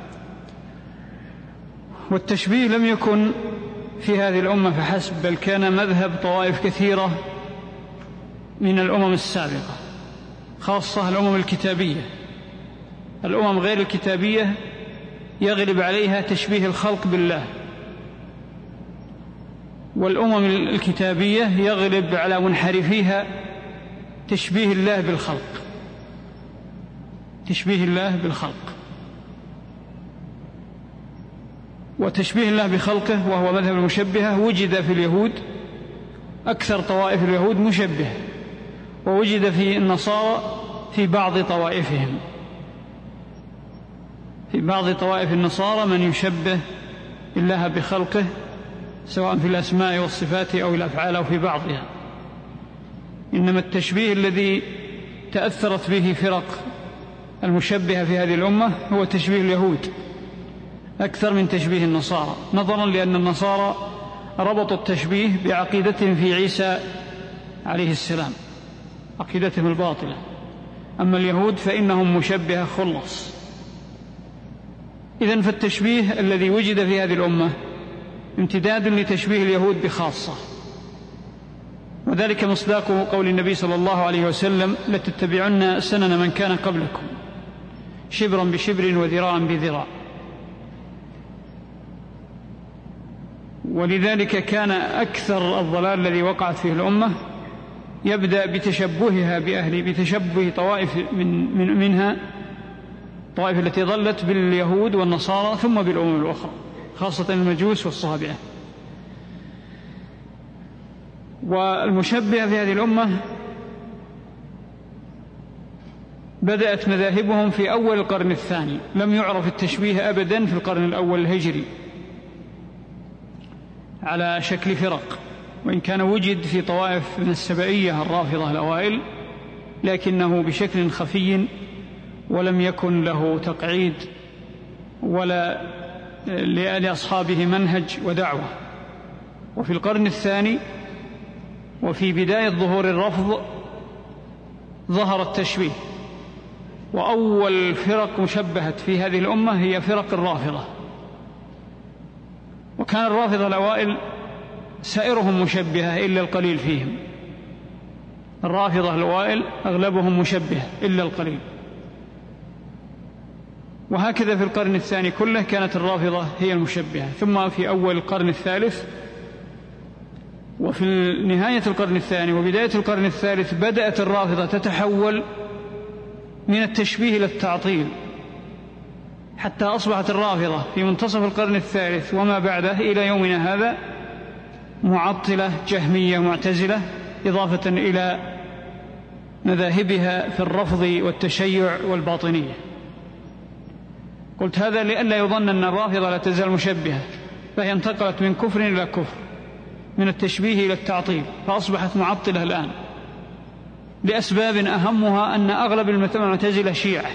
والتشبيه لم يكن في هذه الأمة فحسب، بل كان مذهب طوائف كثيرة من الأمم السابقة، خاصة الأمم الكتابية. الأمم غير الكتابية يغلب عليها تشبيه الخلق بالله، والأمم الكتابية يغلب على منحرفيها تشبيه الله بالخلق، تشبيه الله بالخلق. وتشبيه الله بخلقه وهو مذهب المشبهة وجد في اليهود، أكثر طوائف اليهود مشبه، ووجد في النصارى في بعض طوائفهم، في بعض طوائف النصارى من يشبه الله بخلقه سواء في الأسماء والصفات أو الأفعال أو في بعضها. إنما التشبيه الذي تأثرت به فرق المشبهة في هذه الأمة هو تشبيه اليهود أكثر من تشبيه النصارى، نظرا لأن النصارى ربطوا التشبيه بعقيدتهم في عيسى عليه السلام، عقيدتهم الباطلة. أما اليهود فإنهم مشبهة خلص. إذن فالتشبيه الذي وجد في هذه الأمة امتداد لتشبيه اليهود بخاصة، وذلك مصداق قول النبي صلى الله عليه وسلم: لتتبعن سنن من كان قبلكم شبرا بشبر وذراعا بذراع. ولذلك كان أكثر الضلال الذي وقعت فيه الأمة يبدأ بتشبهها بأهل بتشبه طوائف من من منها الطوائف التي ضلت باليهود والنصارى ثم بالأمم الأخرى، خاصة المجوس والصابئة. والمشبهة في هذه الأمة بدأت مذاهبهم في أول القرن الثاني، لم يعرف التشبيه أبدا في القرن الأول الهجري على شكل فرق، وإن كان وجد في طوائف من السبائية الرافضة الأوائل، لكنه بشكل خفي ولم يكن له تقعيد ولا لأصحابه منهج ودعوة. وفي القرن الثاني وفي بداية ظهور الرفض ظهر التشبيه، وأول فرق مشبهت في هذه الأمة هي فرق الرافضة. وكان الرافضة الأوائل سائرهم مشبهة إلا القليل فيهم، الرافضة الأوائل أغلبهم مشبهة إلا القليل. وهكذا في القرن الثاني كله كانت الرافضة هي المشبهة. ثم في أول القرن الثالث وفي نهاية القرن الثاني وبداية القرن الثالث بدأت الرافضة تتحول من التشبيه إلى التعطيل، حتى أصبحت الرافضة في منتصف القرن الثالث وما بعده إلى يومنا هذا معطلة جهمية معتزلة، إضافة إلى مذاهبها في الرفض والتشيع والباطنية. قلت هذا لئلا يظن أن الرافضة لا تزال مشبهة، فهي انتقلت من كفر إلى كفر، من التشبيه إلى التعطيل، فأصبحت معطلة الآن لأسباب أهمها أن أغلب المعتزلة شيعة،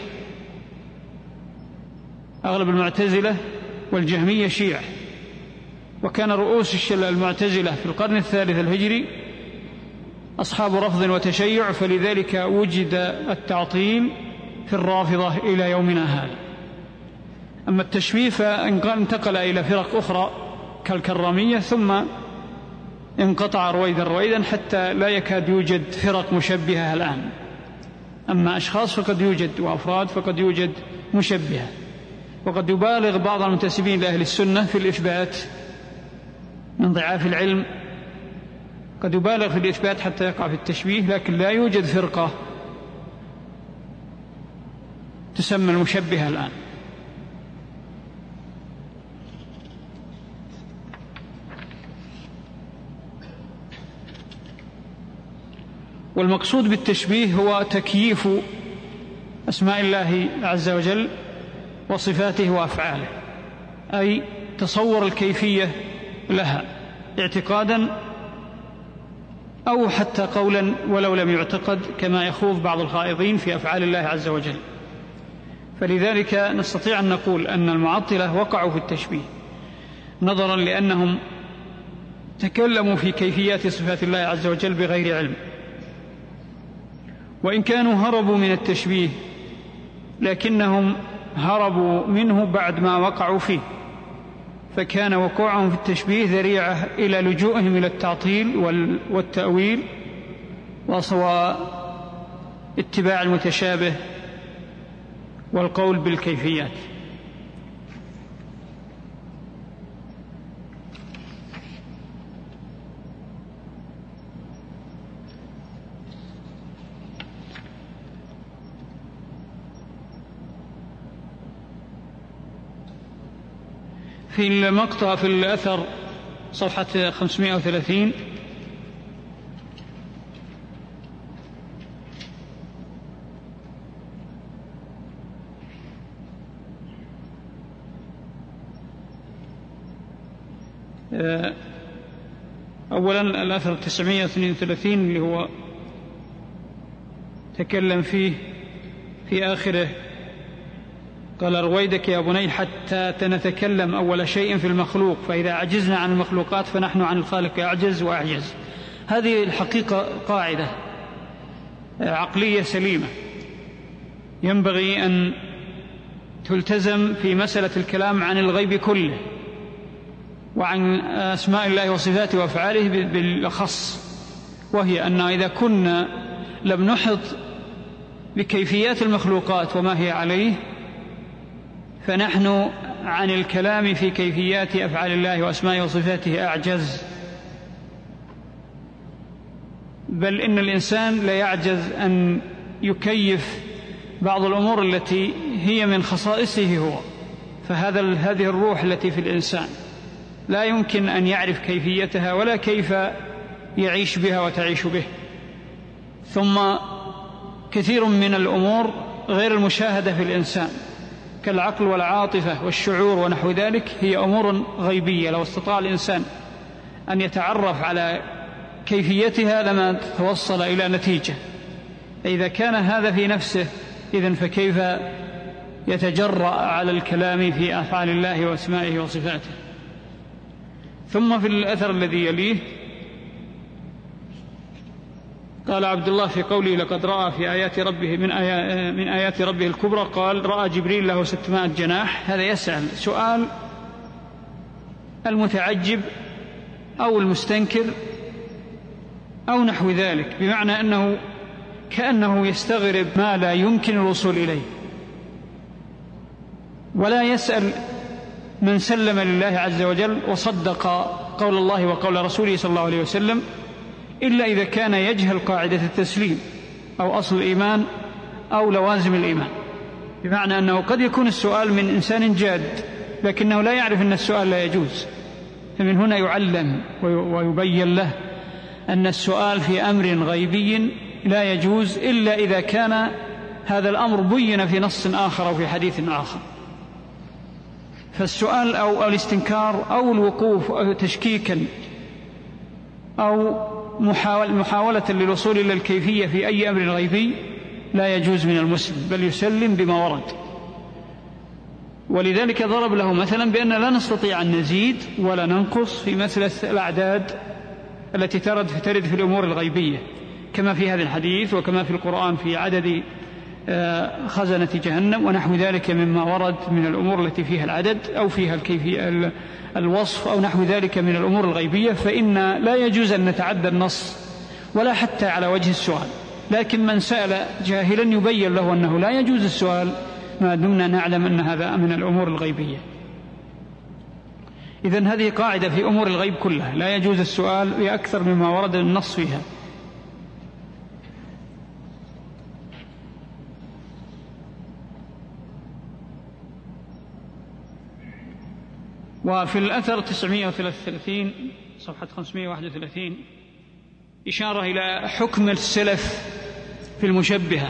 أغلب المعتزلة والجهمية شيعة. وكان رؤوس المعتزلة في القرن الثالث الهجري أصحاب رفض وتشيع، فلذلك وجد التعطيل في الرافضة إلى يومنا هذا. أما التشبيه فانتقل إلى فرق أخرى كالكرامية، ثم انقطع رويدا رويدا حتى لا يكاد يوجد فرق مشبهة الآن. أما أشخاص فقد يوجد، وأفراد فقد يوجد مشبهة، وقد يبالغ بعض المنتسبين لأهل السنة في الإثبات من ضعاف العلم، قد يبالغ في الإثبات حتى يقع في التشبيه، لكن لا يوجد فرقة تسمى المشبهة الآن. والمقصود بالتشبيه هو تكييف أسماء الله عز وجل وصفاته وأفعاله، أي تصور الكيفية لها اعتقادا أو حتى قولا ولو لم يعتقد، كما يخوض بعض الخائضين في أفعال الله عز وجل. فلذلك نستطيع أن نقول أن المعطلة وقعوا في التشبيه نظرا لأنهم تكلموا في كيفيات صفات الله عز وجل بغير علم، وإن كانوا هربوا من التشبيه لكنهم هربوا منه بعد ما وقعوا فيه، فكان وقوعهم في التشبيه ذريعة إلى لجوءهم إلى التعطيل والتأويل واتباع المتشابه والقول بالكيفيات. في المقطع في الأثر صفحة خمسمائة وثلاثين أولا الأثر تسعمائة واثنين وثلاثين اللي هو تكلم فيه في آخره قال: رويدك يا بني حتى نتكلم أول شيء في المخلوق، فإذا عجزنا عن المخلوقات فنحن عن الخالق أعجز وأعجز. هذه الحقيقة قاعدة عقلية سليمة ينبغي أن تلتزم في مسألة الكلام عن الغيب كله وعن أسماء الله وصفاته وأفعاله بالأخص، وهي أن إذا كنا لم نحط بكيفيات المخلوقات وما هي عليه فنحن عن الكلام في كيفيات أفعال الله وأسمائه وصفاته أعجز، بل إن الإنسان لا يعجز أن يكيف بعض الأمور التي هي من خصائصه هو، فهذا هذه الروح التي في الإنسان لا يمكن أن يعرف كيفيتها ولا كيف يعيش بها وتعيش به. ثم كثير من الأمور غير المشاهدة في الإنسان كالعقل والعاطفة والشعور ونحو ذلك هي أمور غيبية، لو استطاع الإنسان أن يتعرف على كيفيتها لما توصل إلى نتيجة. إذا كان هذا في نفسه إذن فكيف يتجرأ على الكلام في أفعال الله وأسمائه وصفاته. ثم في الأثر الذي يليه قال عبد الله في قوله: لقد رأى في آيات ربه من, آيات من آيات ربه الكبرى، قال: رأى جبريل له ستمائة جناح. هذا يسأل سؤال المتعجب أو المستنكر أو نحو ذلك، بمعنى أنه كأنه يستغرب ما لا يمكن الوصول إليه، ولا يسأل من سلم لله عز وجل وصدق قول الله وقول رسوله صلى الله عليه وسلم إلا إذا كان يجهل قاعدة التسليم أو أصل الإيمان أو لوازم الإيمان، بمعنى أنه قد يكون السؤال من إنسان جاد لكنه لا يعرف أن السؤال لا يجوز، فمن هنا يعلم ويبين له أن السؤال في أمر غيبي لا يجوز إلا إذا كان هذا الأمر بين في نص آخر أو في حديث آخر. فالسؤال أو الاستنكار أو الوقوف أو تشكيكا أو محاولة للوصول إلى الكيفية في أي أمر غيبي لا يجوز من المسلم، بل يسلم بما ورد. ولذلك ضرب له مثلا بأن لا نستطيع أن نزيد ولا ننقص في مسألة الأعداد التي ترد ترد في الأمور الغيبية، كما في هذا الحديث وكما في القرآن في عدد خزنة جهنم ونحو ذلك مما ورد من الأمور التي فيها العدد أو فيها الكيفية الوصف أو نحو ذلك من الأمور الغيبية، فإن لا يجوز أن نتعدى النص ولا حتى على وجه السؤال. لكن من سأل جاهلا يبين له أنه لا يجوز السؤال ما دمنا نعلم أن هذا من الأمور الغيبية. إذن هذه قاعدة في أمور الغيب كلها، لا يجوز السؤال بأكثر مما ورد النص فيها. وفي الأثر تسعمائة وثلاثة وثلاثين صفحة خمسمائة وواحد وثلاثين إشارة إلى حكم السلف في المشبهة،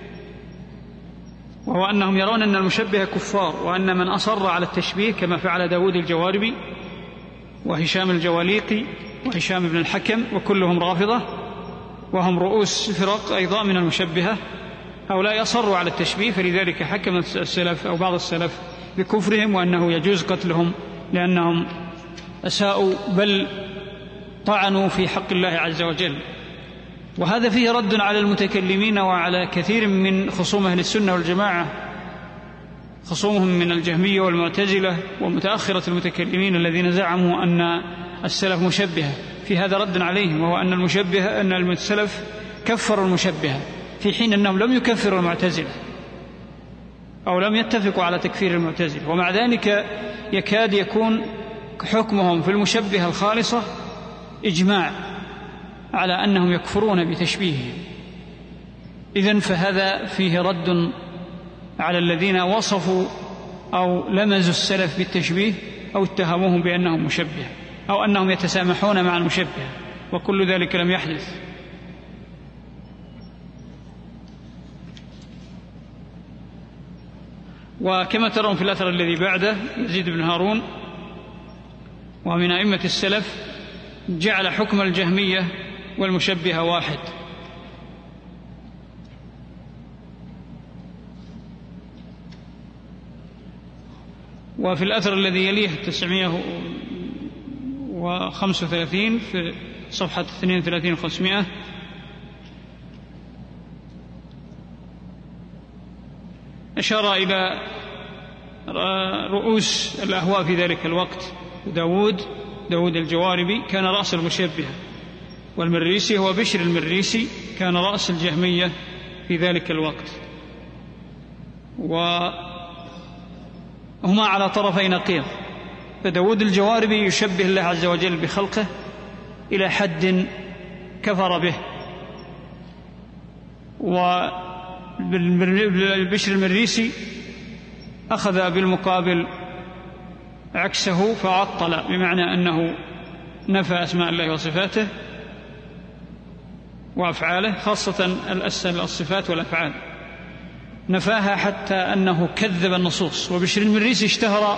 وهو أنهم يرون أن المشبهة كفار، وأن من أصر على التشبيه كما فعل داود الجواربي وهشام الجواليقي وهشام بن الحكم وكلهم رافضة وهم رؤوس فرق أيضا من المشبهة، هؤلاء يصروا على التشبيه، فلذلك حكم السلف أو بعض السلف بكفرهم وأنه يجوز قتلهم لأنهم أساءوا بل طعنوا في حق الله عز وجل. وهذا فيه رد على المتكلمين وعلى كثير من خصوم أهل السنة والجماعة، خصومهم من الجهمية والمعتزلة ومتأخرة المتكلمين الذين زعموا أن السلف مشبهة. في هذا رد عليهم، وهو أن المشبهة أن السلف كفروا المشبهة في حين أنهم لم يكفروا المعتزلة أو لم يتفقوا على تكفير المعتزلة، ومع ذلك يكاد يكون حكمهم في المشبهة الخالصة إجماع على أنهم يكفرون بتشبيههم. إذن فهذا فيه رد على الذين وصفوا أو لمزوا السلف بالتشبيه أو اتهموهم بأنهم مشبهة أو أنهم يتسامحون مع المشبهة، وكل ذلك لم يحدث. وكما ترون في الأثر الذي بعده يزيد بن هارون ومن أئمة السلف جعل حكم الجهمية والمشبهة واحد. وفي الأثر الذي يليه تسعمائة وخمسة وثلاثين في صفحة اثنين وثلاثين وخمسمائة أشار إلى رؤوس الأهواء في ذلك الوقت. داود داود الجواربي كان رأس المشبهة، والمريسي هو بشر المريسي كان رأس الجهمية في ذلك الوقت، وهما على طرفي نقيض. فداود الجواربي يشبه الله عز وجل بخلقه إلى حد كفر به، وبشر المريسي أخذ بالمقابل عكسه فعطل، بمعنى أنه نفى أسماء الله وصفاته وأفعاله، خاصة الصفات والأفعال نفاها حتى أنه كذب النصوص. وبشر المريسي اشتهر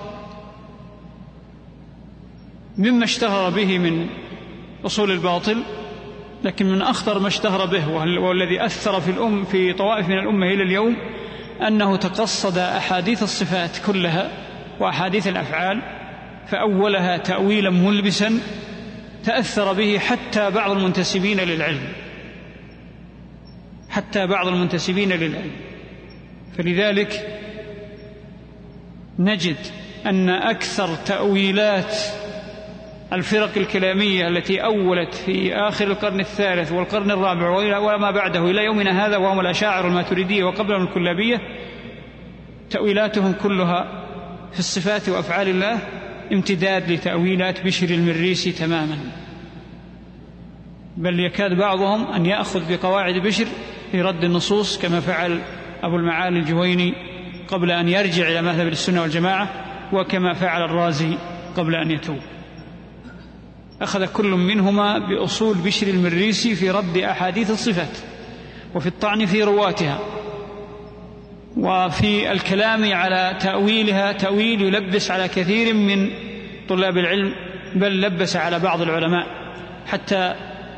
مما اشتهر به من أصول الباطل، لكن من أخطر ما اشتهر به والذي أثر في الأم في طوائف من الأمة إلى اليوم أنه تقصد أحاديث الصفات كلها وأحاديث الأفعال فأولها تأويلا ملبسا تأثر به حتى بعض المنتسبين للعلم حتى بعض المنتسبين للعلم فلذلك نجد أن أكثر تأويلات الفرق الكلامية التي أولت في آخر القرن الثالث والقرن الرابع وما بعده إلى يومنا هذا، وهم الأشاعرة والماتريدية وقبلهم الكلابية، تأويلاتهم كلها في الصفات وأفعال الله امتداد لتأويلات بشر المريسي تماما، بل يكاد بعضهم أن يأخذ بقواعد بشر في رد النصوص كما فعل أبو المعالي الجويني قبل أن يرجع إلى مذهب السنة والجماعة، وكما فعل الرازي قبل أن يتوب. أخذ كل منهما بأصول بشر المريسي في رد أحاديث الصفات وفي الطعن في رواتها وفي الكلام على تأويلها تأويل يلبس على كثير من طلاب العلم، بل لبس على بعض العلماء، حتى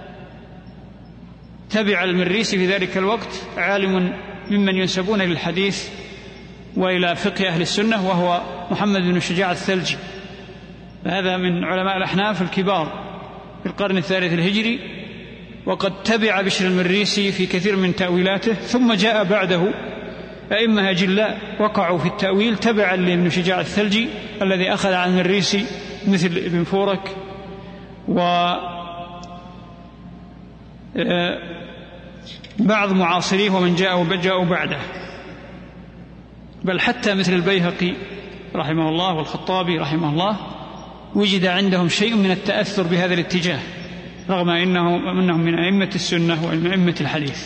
تبع المريسي في ذلك الوقت عالم ممن ينسبون للحديث وإلى فقه أهل السنة وهو محمد بن شجاع الثلجي، هذا من علماء الأحناف الكبار في القرن الثالث الهجري، وقد تبع بشر المريسي في كثير من تأويلاته، ثم جاء بعده أئمة أجلاء وقعوا في التأويل تبعا لابن شجاع الثلجي الذي أخذ عن المريسي مثل ابن فورك وبعض معاصريه ومن جاءوا بعده، بل حتى مثل البيهقي رحمه الله والخطابي رحمه الله وجد عندهم شيء من التأثر بهذا الاتجاه، رغم أنهم من أئمة السنة ومن أئمة الحديث.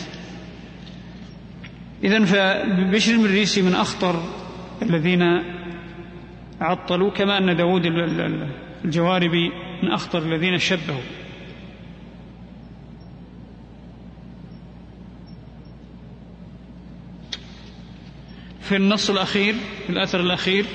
إذن فبشر المريسي من أخطر الذين عطلوا، كما أن داود الجواربي من أخطر الذين شبهوا. في النص الأخير، في الأثر الأخير،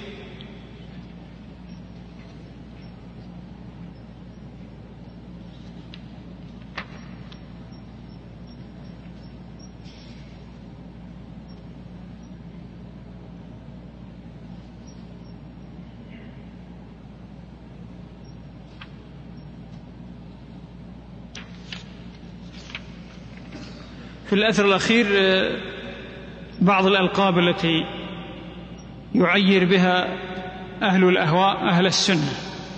في الأثر الأخير بعض الألقاب التي يعير بها أهل الأهواء أهل السنة،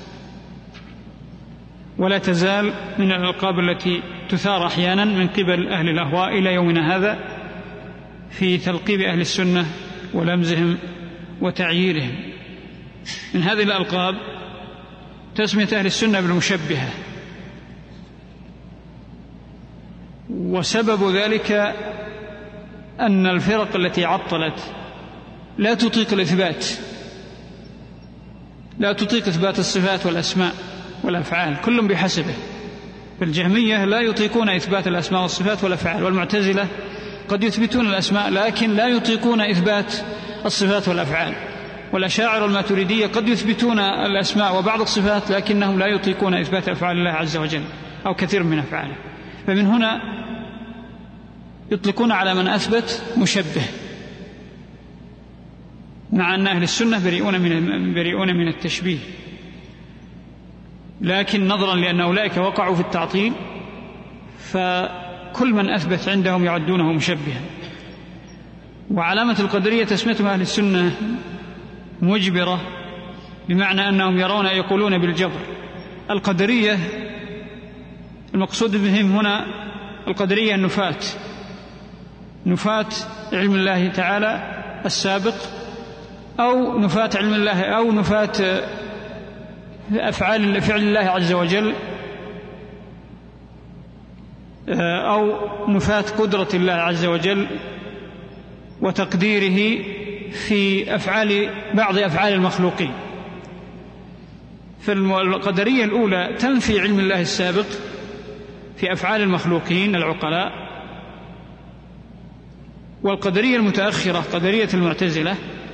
ولا تزال من الألقاب التي تثار أحيانا من قبل أهل الأهواء إلى يومنا هذا في تلقيب أهل السنة ولمزهم وتعييرهم. من هذه الألقاب تسمية أهل السنة بالمشبهة، وسبب ذلك أن الفرق التي عطلت لا تطيق الإثبات، لا تطيق إثبات الصفات والأسماء والأفعال، كل بحسبه. فالجهمية لا يطيقون إثبات الأسماء والصفات والأفعال، والمعتزلة قد يثبتون الأسماء لكن لا يطيقون إثبات الصفات والأفعال، والأشاعرة الماتريدية قد يثبتون الأسماء وبعض الصفات لكنهم لا يطيقون إثبات أفعال الله عز وجل أو كثير من أفعاله. فمن هنا يطلقون على من أثبت مشبه، مع أن أهل السنة بريئون من, بريئون من التشبيه، لكن نظرا لأن أولئك وقعوا في التعطيل فكل من أثبت عندهم يعدونه مشبها. وعلامة القدرية تسميتهم أهل السنة مجبرة، بمعنى أنهم يرون يقولون بالجبر. القدرية المقصود بهم هنا القدرية النفاة، نفاة علم الله تعالى السابق، أو نفاة علم الله، أو نفاة أفعال فعل الله عز وجل، أو نفاة قدرة الله عز وجل وتقديره في أفعال بعض أفعال المخلوقين. فالقدرية الأولى تنفي علم الله السابق في أفعال المخلوقين العقلاء، والقدرية المتأخرة قدرية المعتزلة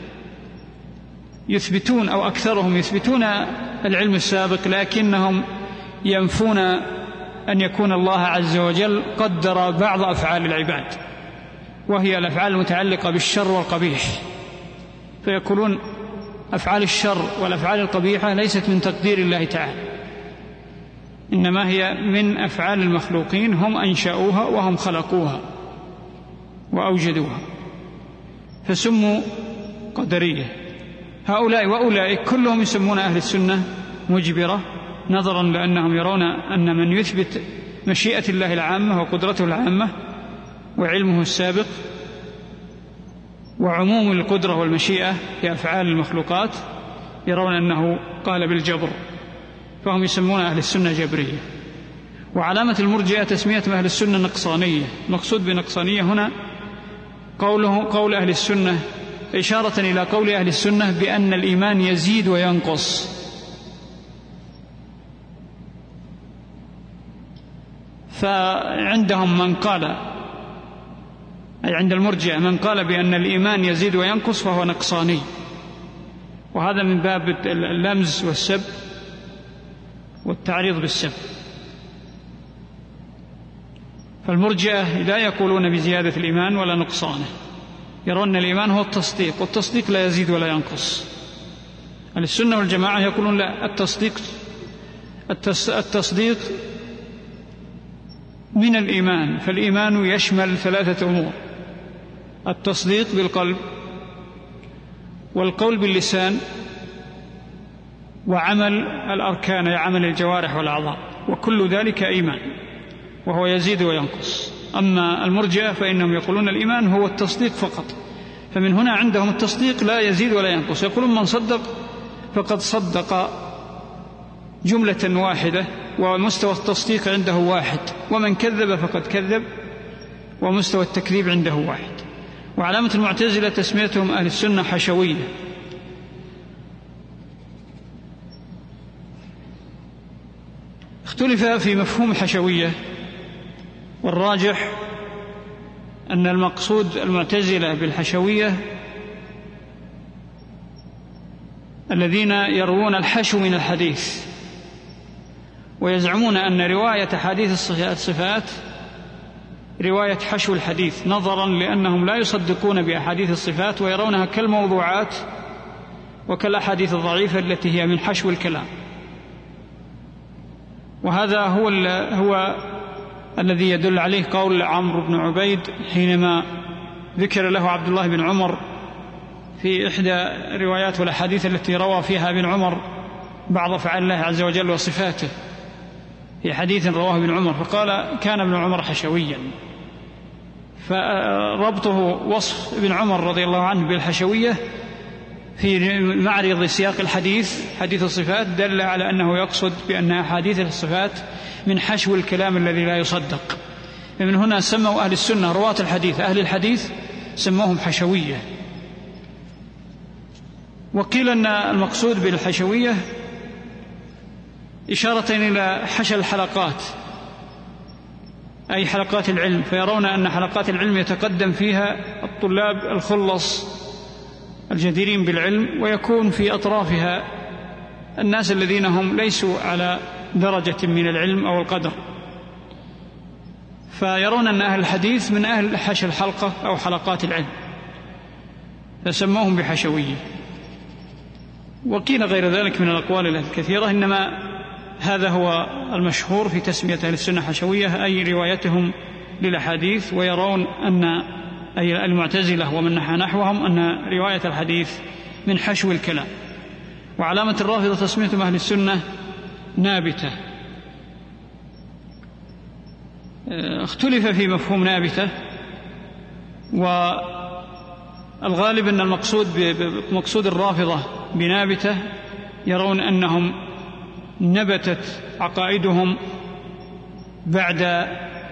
يثبتون أو أكثرهم يثبتون العلم السابق، لكنهم ينفون أن يكون الله عز وجل قدر بعض أفعال العباد، وهي الأفعال المتعلقة بالشر والقبيح، فيقولون أفعال الشر والأفعال القبيحة ليست من تقدير الله تعالى، إنما هي من أفعال المخلوقين، هم أنشأوها وهم خلقوها وأوجدوها، فسموا قدرية. هؤلاء وأولئك كلهم يسمون أهل السنة مجبرة، نظرا لأنهم يرون أن من يثبت مشيئة الله العامة وقدرته العامة وعلمه السابق وعموم القدرة والمشيئة في أفعال المخلوقات يرون أنه قال بالجبر، فهم يسمون أهل السنة جبرية. وعلامة المرجئة تسمية أهل السنة نقصانية. المقصود بنقصانية هنا قوله قول أهل السنة إشارة إلى قول أهل السنة بأن الإيمان يزيد وينقص، فعندهم من قال، أي عند المرجئة من قال بأن الإيمان يزيد وينقص فهو نقصاني، وهذا من باب اللمز والسب والتعريض بالسب. فالمرجئة لا يقولون بزيادة الإيمان ولا نقصانه، يرون الإيمان هو التصديق، والتصديق لا يزيد ولا ينقص. أهل السنة والجماعة يقولون لا، التصديق التصديق من الإيمان. فالإيمان يشمل ثلاثة أمور: التصديق بالقلب، والقول باللسان، وعمل الأركان أي عمل الجوارح والأعضاء، وكل ذلك إيمان، وهو يزيد وينقص. أما المرجئة فإنهم يقولون الإيمان هو التصديق فقط، فمن هنا عندهم التصديق لا يزيد ولا ينقص. يقولون من صدق فقد صدق جملة واحدة، ومستوى التصديق عنده واحد، ومن كذب فقد كذب، ومستوى التكذيب عنده واحد. وعلامة المعتزلة تسميتهم أهل السنة حشوية. اختلف في مفهوم الحشوية، والراجح أن المقصود المعتزلة بالحشوية الذين يروون الحشو من الحديث، ويزعمون أن رواية حديث الصفات رواية حشو الحديث، نظرا لأنهم لا يصدقون بأحاديث الصفات ويرونها كالموضوعات وكالأحاديث الضعيفة التي هي من حشو الكلام. وهذا هو, هو الذي يدل عليه قول عمرو بن عبيد حينما ذكر له عبد الله بن عمر في إحدى روايات والأحاديث التي روى فيها ابن عمر بعض أفعال الله عز وجل وصفاته في حديث رواه ابن عمر، فقال كان ابن عمر حشويا. فربطه وصف ابن عمر رضي الله عنه بالحشوية في معرض سياق الحديث حديث الصفات دل على أنه يقصد بأن أحاديث الصفات من حشو الكلام الذي لا يصدق. من هنا سموا أهل السنة رواة الحديث أهل الحديث سموهم حشوية. وقيل أن المقصود بالحشوية إشارة إلى حشى الحلقات أي حلقات العلم، فيرون أن حلقات العلم يتقدم فيها الطلاب الخلص الجديرين بالعلم، ويكون في أطرافها الناس الذين هم ليسوا على درجة من العلم أو القدر، فيرون أن أهل الحديث من أهل حشى الحلقة أو حلقات العلم، فسموهم بحشوية. وقيل غير ذلك من الأقوال الكثيرة، إنما هذا هو المشهور في تسمية أهل السنة حشوية، أي روايتهم للأحاديث، ويرون أن أي المعتزلة ومن نحى نحوهم أن رواية الحديث من حشو الكلام. وعلامة الرافضة تسميتهم أهل السنة نابتة. اختلف في مفهوم نابتة، والغالب أن المقصود بمقصود الرافضة بنابتة يرون أنهم نبتت عقائدهم بعد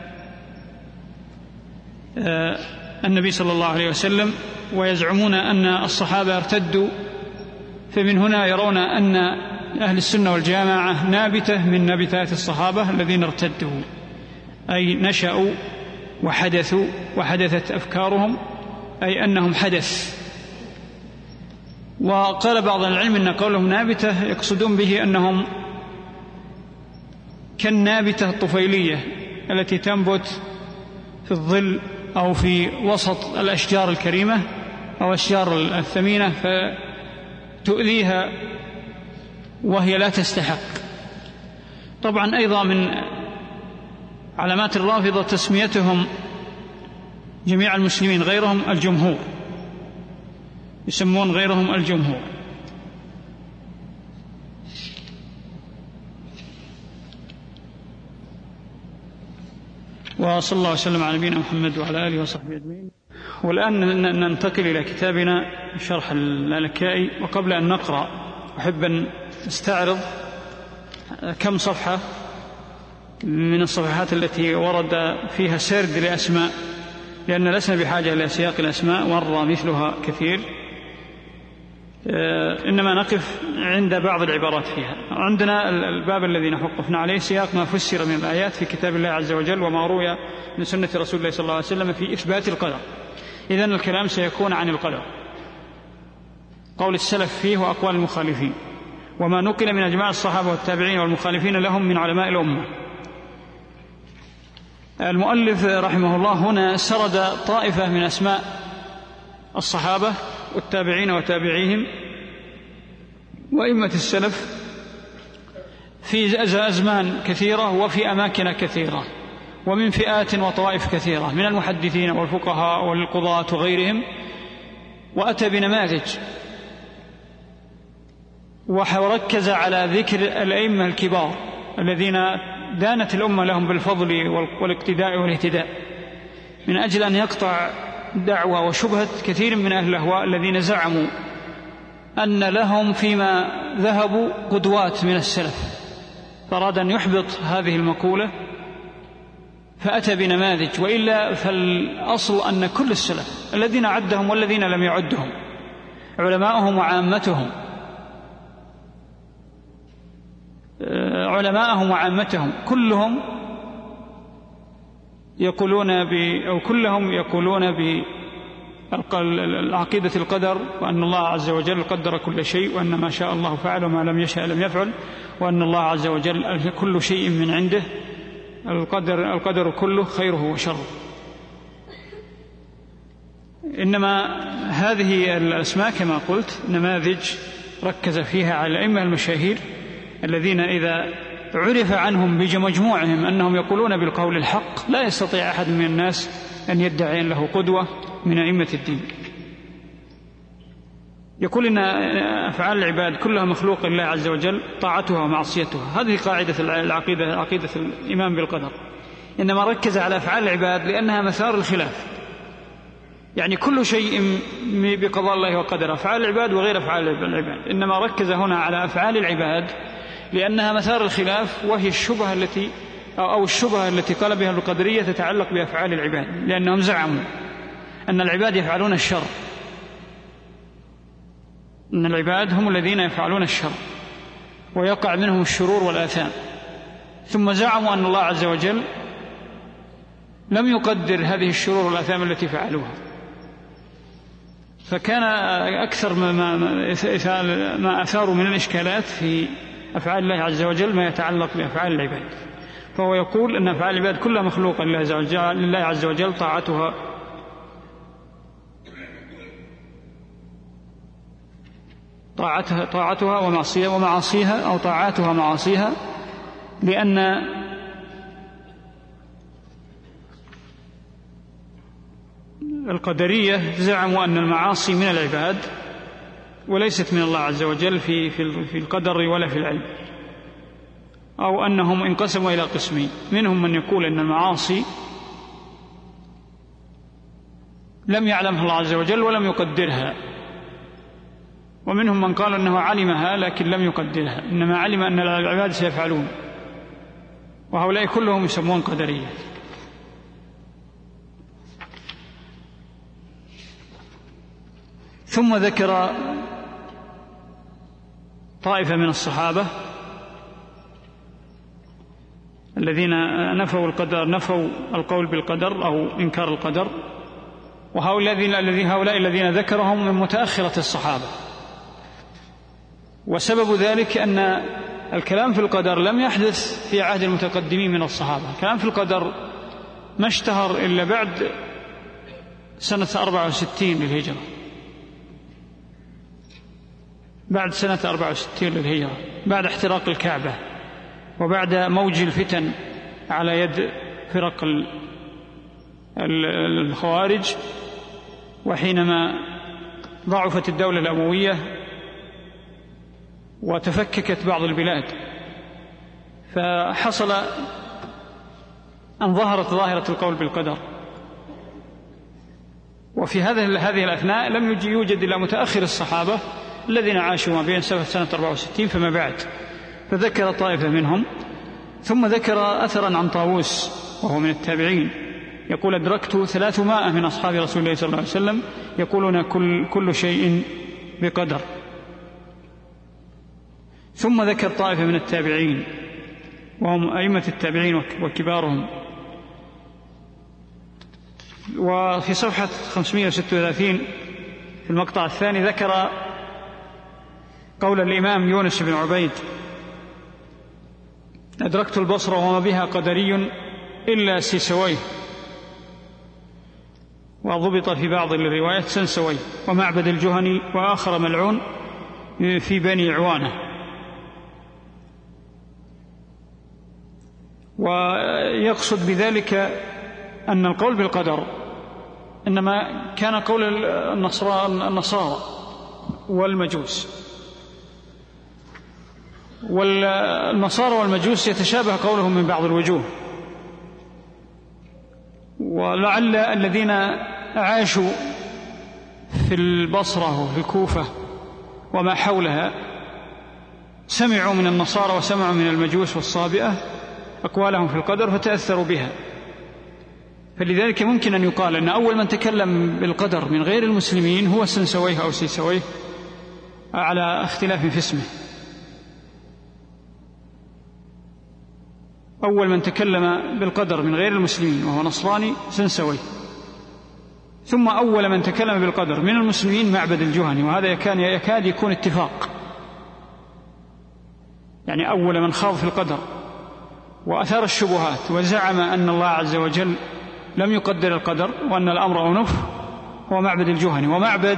النبي صلى الله عليه وسلم، ويزعمون أن الصحابة ارتدوا، فمن هنا يرون أن أهل السنة والجماعة نابتة من نبتات الصحابة الذين ارتدوا، أي نشأوا وحدثوا وحدثت أفكارهم، أي أنهم حدث. وقال بعض العلم أن قولهم نابتة يقصدون به أنهم كالنابتة الطفيلية التي تنبت في الظل أو في وسط الأشجار الكريمة أو الأشجار الثمينة فتؤذيها وهي لا تستحق. طبعا أيضا من علامات الرافضة تسميتهم جميع المسلمين غيرهم الجمهور، يسمون غيرهم الجمهور. وصلى الله وسلم على نبينا محمد وعلى آله وصحبه أجمعين. والآن ننتقل إلى كتابنا شرح اللالكائي. وقبل أن نقرأ أحب أن استعرض كم صفحة من الصفحات التي ورد فيها سرد لأسماء، لأن لسنا بحاجة إلى سياق الأسماء، مر مثلها كثير، إنما نقف عند بعض العبارات فيها. عندنا الباب الذي نوقفنا عليه سياق ما فسر من الآيات في كتاب الله عز وجل وما روي من سنة رسول الله صلى الله عليه وسلم في إثبات القدر. إذن الكلام سيكون عن القدر، قول السلف فيه وأقوال المخالفين، وما نقل من أجماع الصحابة والتابعين والمخالفين لهم من علماء الأمة. المؤلف رحمه الله هنا سرد طائفة من أسماء الصحابة والتابعين وتابعيهم وإمة السلف في أزمان كثيرة وفي أماكن كثيرة، ومن فئات وطوائف كثيرة من المحدثين والفقهاء والقضاة وغيرهم، وأتى بنماذج وركز على ذكر الأئمة الكبار الذين دانت الأمة لهم بالفضل والاقتداء والاهتداء، من أجل أن يقطع دعوة وشبهة كثير من أهل الأهواء الذين زعموا أن لهم فيما ذهبوا قدوات من السلف، فأراد أن يحبط هذه المقولة فأتى بنماذج. وإلا فالأصل أن كل السلف الذين عدهم والذين لم يعدهم، علماءهم وعامتهم علماءهم وعامتهم كلهم يقولون ب أو كلهم يقولون بعقيدة القدر، وأن الله عز وجل قدر كل شيء، وأن ما شاء الله فعل وما لم يشاء لم يفعل، وأن الله عز وجل كل شيء من عنده، القدر, القدر كله خيره وشره. إنما هذه الأسماء كما قلت نماذج ركز فيها على الأئمة المشاهير الذين إذا عرف عنهم بمجموعهم أنهم يقولون بالقول الحق لا يستطيع أحد من الناس أن يدعي له قدوة من أئمة الدين. يقول إن أفعال العباد كلها مخلوق لله عز وجل، طاعتها ومعصيتها. هذه قاعدة العقيدة، عقيدة الإيمان بالقدر. إنما ركز على أفعال العباد لأنها مثار الخلاف، يعني كل شيء بقضاء الله وقدره، أفعال العباد وغير أفعال العباد، إنما ركز هنا على أفعال العباد لأنها مثار الخلاف، وهي الشبهة التي أو الشبهة التي قال بها القدرية تتعلق بأفعال العباد، لأنهم زعموا أن العباد يفعلون الشر، أن العباد هم الذين يفعلون الشر ويقع منهم الشرور والآثام، ثم زعموا أن الله عز وجل لم يقدر هذه الشرور والآثام التي فعلوها. فكان أكثر ما, ما, ما أثاروا من الإشكالات في أفعال الله عز وجل ما يتعلق بأفعال العباد. فهو يقول أن أفعال العباد كلها مخلوقة لله عز وجل، طاعتها طاعتها, طاعتها ومعصيها ومعاصيها أو طاعاتها ومعاصيها، لأن القدرية زعموا أن المعاصي من العباد وليست من الله عز وجل في في القدر ولا في العلم، أو أنهم انقسموا إلى قسمين، منهم من يقول أن المعاصي لم يعلمها الله عز وجل ولم يقدرها، ومنهم من قال أنه علمها لكن لم يقدرها، إنما علم أن العباد سيفعلون، وهؤلاء كلهم يسمون قدرية. ثم ذكر طائفة من الصحابة الذين نفوا القدر، نفوا القول بالقدر أو إنكار القدر، وهؤلاء الذين هؤلاء الذين ذكرهم من متأخرة الصحابة. وسبب ذلك أن الكلام في القدر لم يحدث في عهد المتقدمين من الصحابة، الكلام في القدر ما اشتهر إلا بعد سنة أربعة وستين للهجرة، بعد سنة أربعة وستين للهجرة، بعد احتراق الكعبة وبعد موج الفتن على يد فرق الخوارج، وحينما ضعفت الدولة الأموية وتفككت بعض البلاد، فحصل أن ظهرت ظاهرة القول بالقدر. وفي هذه هذه الأثناء لم يوجد إلا متأخر الصحابة الذين عاشوا ما بين سنة أربعة وستين فما بعد، فذكر طائفة منهم. ثم ذكر أثرا عن طاووس وهو من التابعين يقول: أدركت ثلاثمائة من أصحاب رسول الله صلى الله عليه وسلم يقولون كل, كل شيء بقدر. ثم ذكر طائفة من التابعين وهم أئمة التابعين وكبارهم. وفي صفحة خمسمائة وستة وثلاثين في المقطع الثاني ذكر قول الإمام يونس بن عبيد: أدركت البصرة وما بها قدري إلا سيسويه، وضبط في بعض الروايات سنسويه، ومعبد الجهني وآخر ملعون في بني عوانة. ويقصد بذلك أن القول بالقدر إنما كان قول النصارى والمجوس، والنصارى والمجوس يتشابه قولهم من بعض الوجوه، ولعل الذين عاشوا في البصرة وفي الكوفة وما حولها سمعوا من النصارى وسمعوا من المجوس والصابئة أقوالهم في القدر فتأثروا بها، فلذلك ممكن أن يقال أن أول من تكلم بالقدر من غير المسلمين هو سنسويه أو سيسويه على اختلاف في اسمه. أول من تكلم بالقدر من غير المسلمين وهو نصراني سنسويه، ثم أول من تكلم بالقدر من المسلمين معبد الجهني، وهذا يكاد يكاد يكون اتفاق، يعني أول من خاض في القدر وأثار الشبهات وزعم أن الله عز وجل لم يقدر القدر وأن الأمر أنف هو معبد الجهني. ومعبد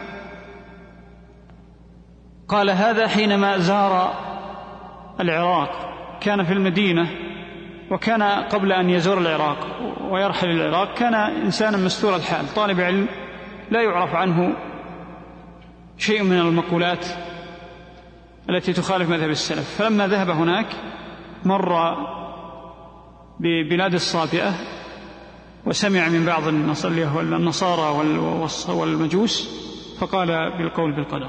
قال هذا حينما زار العراق، كان في المدينة وكان قبل أن يزور العراق ويرحل العراق كان إنسانا مستور الحال، طالب علم لا يعرف عنه شيء من المقولات التي تخالف مذهب السلف. فلما ذهب هناك مر ببلاد الصابئة وسمع من بعض النصارى والمجوس فقال بالقول بالقدر.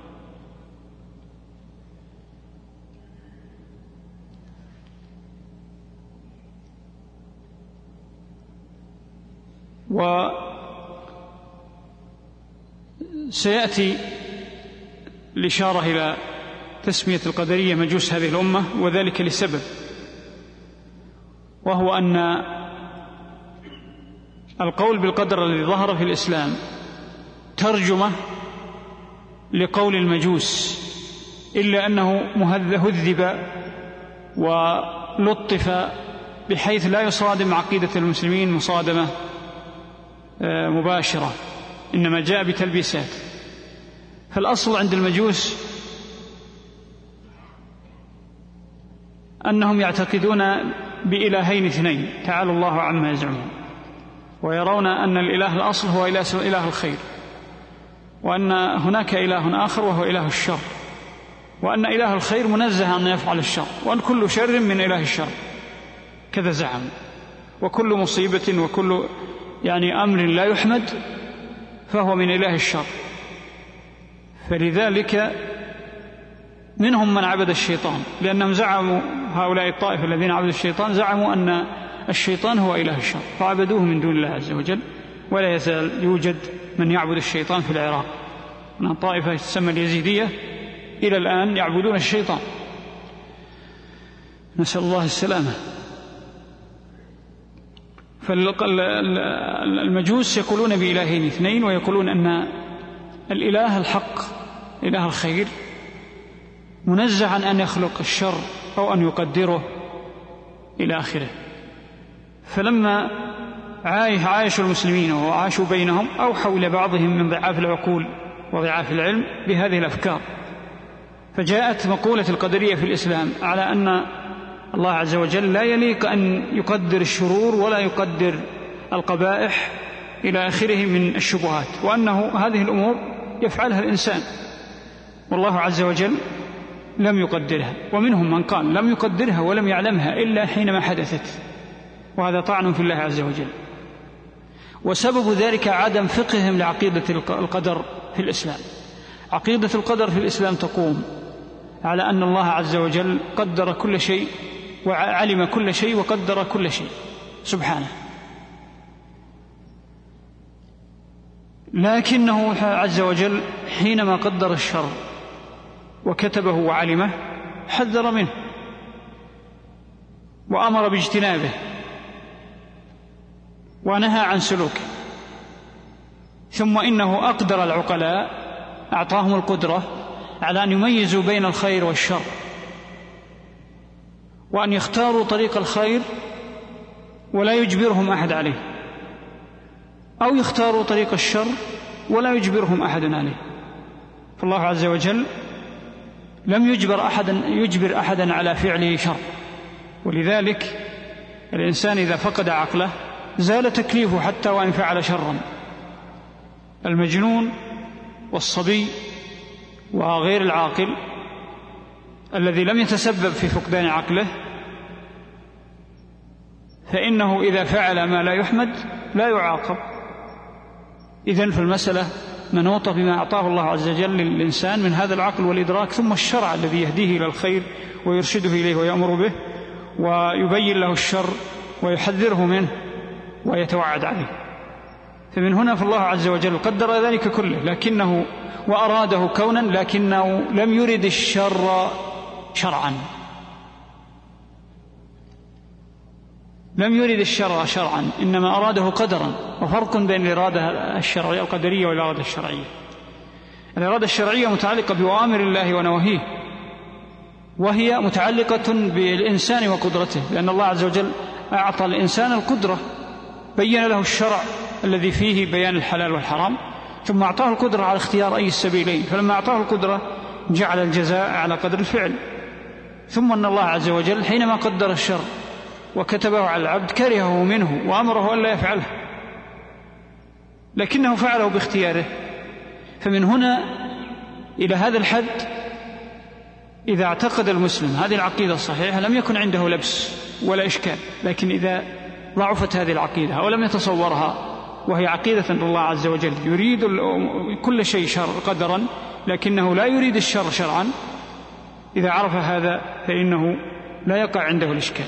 وسيأتي الإشارة إلى تسمية القدرية مجوس هذه الأمة، وذلك لسبب، وهو أن القول بالقدر الذي ظهر في الإسلام ترجمة لقول المجوس، إلا أنه هذب ولطف بحيث لا يصادم عقيدة المسلمين مصادمة مباشرة، إنما جاء بتلبيسات. فالأصل عند المجوس أنهم يعتقدون بإلهين اثنين تعالى الله عما يزعمون، ويرون أن الإله الأصل هو إله الخير، وأن هناك إله آخر وهو إله الشر، وأن إله الخير منزه أن يفعل الشر، وأن كل شر من إله الشر كذا زعم، وكل مصيبة وكل يعني أمر لا يحمد فهو من إله الشر. فلذلك منهم من عبد الشيطان، لأنهم زعموا هؤلاء الطائفة الذين عبدوا الشيطان زعموا أن الشيطان هو إله الشر فعبدوه من دون الله عز وجل. ولا يزال يوجد من يعبد الشيطان في العراق، من طائفة تسمى اليزيدية إلى الآن يعبدون الشيطان، نسأل الله السلامة. فالمجوس يقولون بإلهين اثنين، ويقولون أن الإله الحق إله الخير منزه عن أن يخلق الشر أو أن يقدره إلى آخره. فلما عايشوا المسلمين وعاشوا بينهم أوحوا إلى بعضهم من ضعاف العقول وضعاف العلم بهذه الأفكار، فجاءت مقولة القدرية في الإسلام على أن الله عز وجل لا يليق أن يقدر الشرور ولا يقدر القبائح إلى آخره من الشبهات، وأنه هذه الأمور يفعلها الإنسان والله عز وجل لم يقدرها. ومنهم من قال لم يقدرها ولم يعلمها إلا حينما حدثت، وهذا طعن في الله عز وجل. وسبب ذلك عدم فقههم لعقيدة القدر في الإسلام. عقيدة القدر في الإسلام تقوم على أن الله عز وجل قدر كل شيء وعلم كل شيء وقدر كل شيء سبحانه، لكنه عز وجل حينما قدر الشر وكتبه وعلمه حذر منه وأمر باجتنابه ونهى عن سلوكه. ثم إنه أقدر العقلاء، أعطاهم القدرة على أن يميزوا بين الخير والشر، وأن يختاروا طريق الخير ولا يجبرهم أحد عليه، أو يختاروا طريق الشر ولا يجبرهم أحد عليه. فالله عز وجل لم يجبر أحدا يجبر أحدا على فعل شر، ولذلك الإنسان إذا فقد عقله زال تكليفه حتى وإن فعل شرا. المجنون والصبي وغير العاقل الذي لم يتسبب في فقدان عقله فإنه إذا فعل ما لا يحمد لا يعاقب. إذن في المسألة منوطة بما أعطاه الله عز وجل للإنسان من هذا العقل والإدراك، ثم الشرع الذي يهديه إلى الخير ويرشده إليه ويأمر به ويبين له الشر ويحذره منه ويتوعد عليه. فمن هنا فالله عز وجل قدر ذلك كله لكنه وأراده كونا لكنه لم يرد الشر شرعا، لم يرد الشر شرعا إنما أراده قدرا. وفرق بين الإرادة الشرعية القدرية والإرادة الشرعية. الإرادة الشرعية متعلقة بأوامر الله ونواهيه، وهي متعلقة بالإنسان وقدرته، لأن الله عز وجل أعطى الإنسان القدرة، بين له الشرع الذي فيه بيان الحلال والحرام، ثم أعطاه القدرة على اختيار أي السبيلين. فلما أعطاه القدرة جعل الجزاء على قدر الفعل. ثم أن الله عز وجل حينما قدر الشر وكتبه على العبد كرهه منه وأمره أن لا يفعله، لكنه فعله باختياره. فمن هنا إلى هذا الحد إذا اعتقد المسلم هذه العقيدة الصحيحة لم يكن عنده لبس ولا إشكال. لكن إذا ضعفت هذه العقيدة أو لم يتصورها وهي عقيدة الله عز وجل يريد كل شيء شر قدرا لكنه لا يريد الشر شرعا، إذا عرف هذا فإنه لا يقع عنده الإشكال.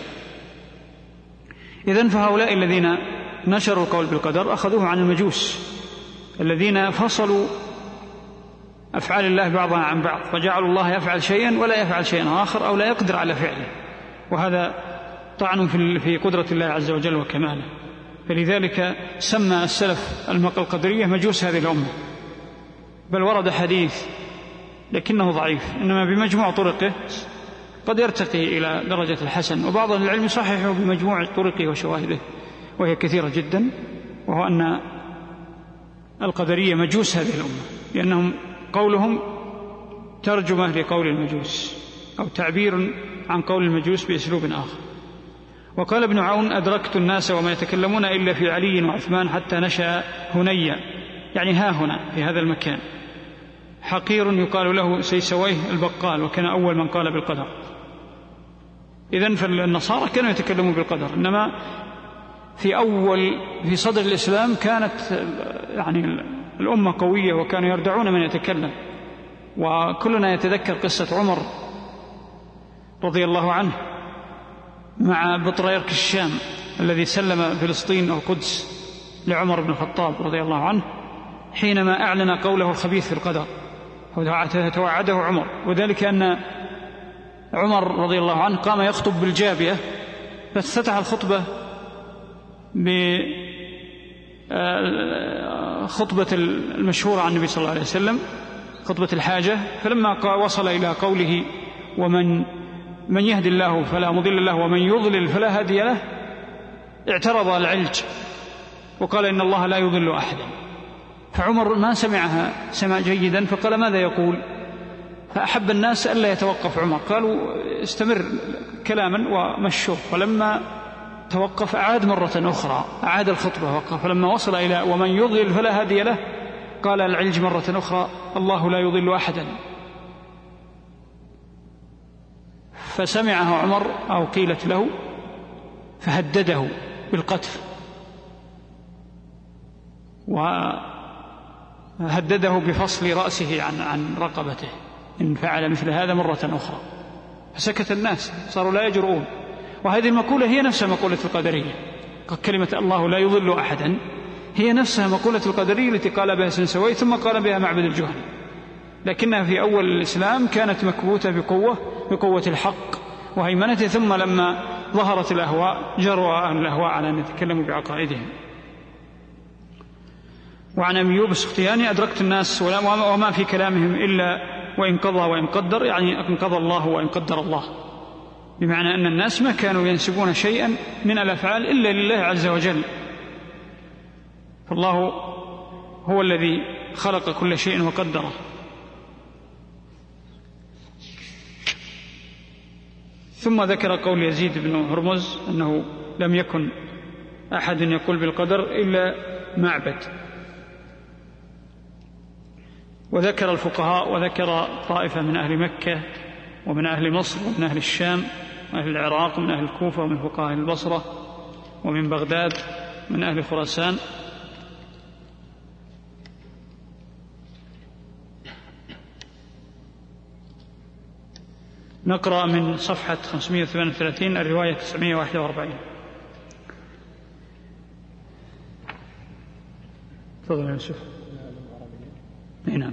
إذن فهؤلاء الذين نشروا القول بالقدر أخذوه عن المجوس الذين فصلوا أفعال الله بعضها عن بعض، فجعلوا الله يفعل شيئا ولا يفعل شيئا آخر أو لا يقدر على فعله، وهذا طعن في قدرة الله عز وجل وكماله. فلذلك سمى السلف القدرية مجوس هذه الأمة. بل ورد حديث لكنه ضعيف إنما بمجموع طرقه قد يرتقي إلى درجة الحسن، وبعض العلم صححه بمجموع طرقه وشواهده وهي كثيرة جدا، وهو أن القدرية مجوس هذه الأمة، لأنهم قولهم ترجمة لقول المجوس أو تعبير عن قول المجوس بأسلوب آخر. وقال ابن عون أدركت الناس وما يتكلمون إلا في علي وعثمان حتى نشأ هنيا، يعني ها هنا في هذا المكان حقير يقال له سيسويه البقال، وكان أول من قال بالقدر. إذن فالنصارى كانوا يتكلمون بالقدر، إنما في أول في صدر الإسلام كانت يعني الأمة قوية وكانوا يردعون من يتكلم. وكلنا يتذكر قصة عمر رضي الله عنه مع بطريرك الشام الذي سلم فلسطين أو القدس لعمر بن الخطاب رضي الله عنه حينما أعلن قوله الخبيث في القدر، توعده عمر. وذلك أن عمر رضي الله عنه قام يخطب بالجابية، فافتتح الخطبة بخطبة المشهورة عن النبي صلى الله عليه وسلم، خطبة الحاجة. فلما وصل إلى قوله ومن من يهدي الله فلا مضل له ومن يضلل فلا هادي له، اعترض العلج وقال إن الله لا يضل أحدا. فعمر ما سمعها سمع جيدا فقال ماذا يقول؟ فأحب الناس ألا يتوقف عمر، قالوا استمر كلاما ومشوه. ولما توقف أعاد مرة أخرى، أعاد الخطبة وقف. فلما وصل إلى ومن يضلل فلا هادي له قال العلج مرة أخرى الله لا يضل أحدا. فسمعه عمر أو قيلت له فهدده بالقتل، وهدده بفصل رأسه عن عن رقبته إن فعل مثل هذا مرة أخرى. فسكت الناس، صاروا لا يجرؤون. وهذه المقولة هي نفسها مقولة القدرية، كلمة الله لا يضل أحدا هي نفسها مقولة القدرية التي قال بها سنسوي ثم قال بها معبد الجهني، لكنها في أول الإسلام كانت مكبوتة بقوة بقوة الحق وهيمنته، ثم لما ظهرت الأهواء جروا أهل الأهواء على أن يتكلموا بعقائدهم. وعن أبي أيوب السختياني أدركت الناس وما في كلامهم إلا وإن قضى وإن قدر، يعني إن قضى الله وإن قدر الله، بمعنى أن الناس ما كانوا ينسبون شيئا من الأفعال إلا لله عز وجل. فالله هو الذي خلق كل شيء وقدره. ثم ذكر قول يزيد بن هرمز أنه لم يكن أحد يقول بالقدر إلا معبد. وذكر الفقهاء وذكر طائفة من أهل مكة ومن أهل مصر ومن أهل الشام وأهل العراق ومن أهل الكوفة ومن فقهاء البصرة ومن بغداد من أهل خراسان. نقرأ من صفحة خمسمائة وثمانية وثلاثين الرواية تسعمائة وواحد وأربعين. تفضل يا يوسف. نعم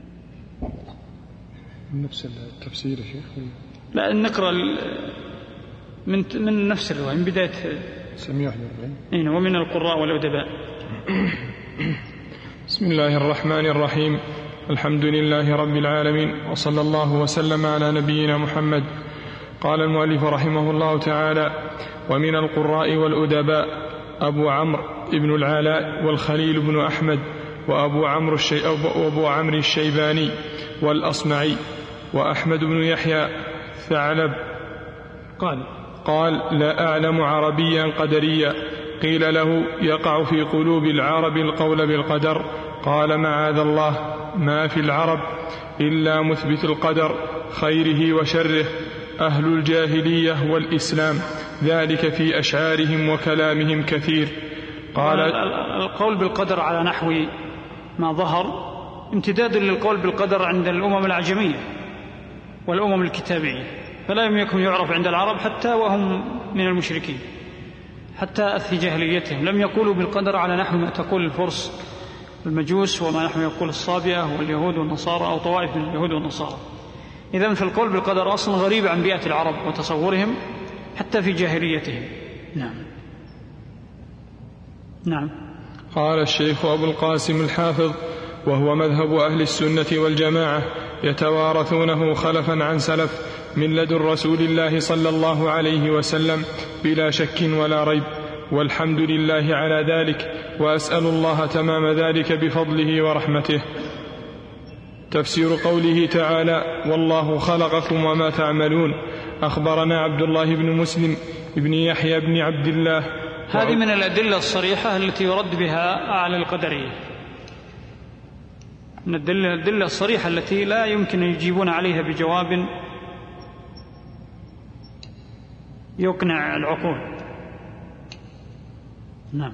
نفس التفسير يا شيخ؟ لا نقرأ من من نفس الرواية من بداية تسعمائة وواحد وأربعين ومن القراء والأدباء. بسم الله الرحمن الرحيم. الحمد لله رب العالمين، وصلى الله وسلم على نبينا محمد. قال المؤلف رحمه الله تعالى: ومن القراء والأدباء أبو عمرو بن العلاء والخليل بن أحمد وأبو عمرو الشي... وأبو عمرو الشيباني والأصمعي وأحمد بن يحيى ثعلب. قال قال: لا أعلم عربيا قدريا. قيل له: يقع في قلوب العرب القول بالقدر؟ قال: معاذ الله، ما في العرب إلا مثبت القدر خيره وشره، أهل الجاهلية والإسلام، ذلك في أشعارهم وكلامهم كثير. قال: القول بالقدر على نحو ما ظهر امتداد للقول بالقدر عند الأمم العجمية والأمم الكتابية، فلا يمكن يعرف عند العرب حتى وهم من المشركين، حتى في جاهليتهم لم يقولوا بالقدر على نحو ما تقول الفرس المجوس وما نحن يقول الصابئة واليهود والنصارى أو طوائف من اليهود والنصارى. إذن في القول بالقدر أصلا غريب عن بيئة العرب وتصورهم حتى في جاهليتهم. نعم نعم قال الشيخ أبو القاسم الحافظ: وهو مذهب أهل السنة والجماعة، يتوارثونه خلفا عن سلف من لدن رسول الله صلى الله عليه وسلم بلا شك ولا ريب، والحمد لله على ذلك، وأسأل الله تمام ذلك بفضله ورحمته. تفسير قوله تعالى: والله خلقكم وما تعملون. أخبرنا عبد الله بن مسلم بن يحيى بن عبد الله. هذه من الأدلة الصريحة التي يرد بها على القدرية، من الأدلة الصريحة التي لا يمكن يجيبون عليها بجواب يقنع العقول. نعم.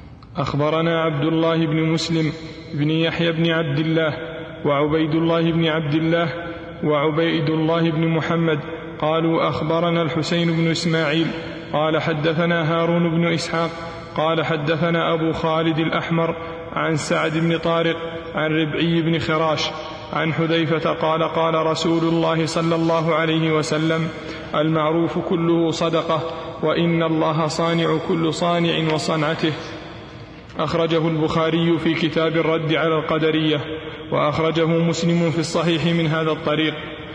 أخبرنا عبد الله بن مسلم بن يحيى بن عبد الله وعبيد الله بن عبد الله وعبيد الله بن محمد قالوا: أخبرنا الحسين بن إسماعيل قال: حدثنا هارون بن إسحاق قال: حدثنا أبو خالد الأحمر عن سعد بن طارق عن ربعي بن خراش عن حذيفة قال: قال رسول الله صلى الله عليه وسلم: المعروف كله صدقة، وإن الله صانع كل صانع وصنعته. أخرجه البخاري في كتاب الرد على القدرية، وأخرجه مسلم في الصحيح من هذا الطريق.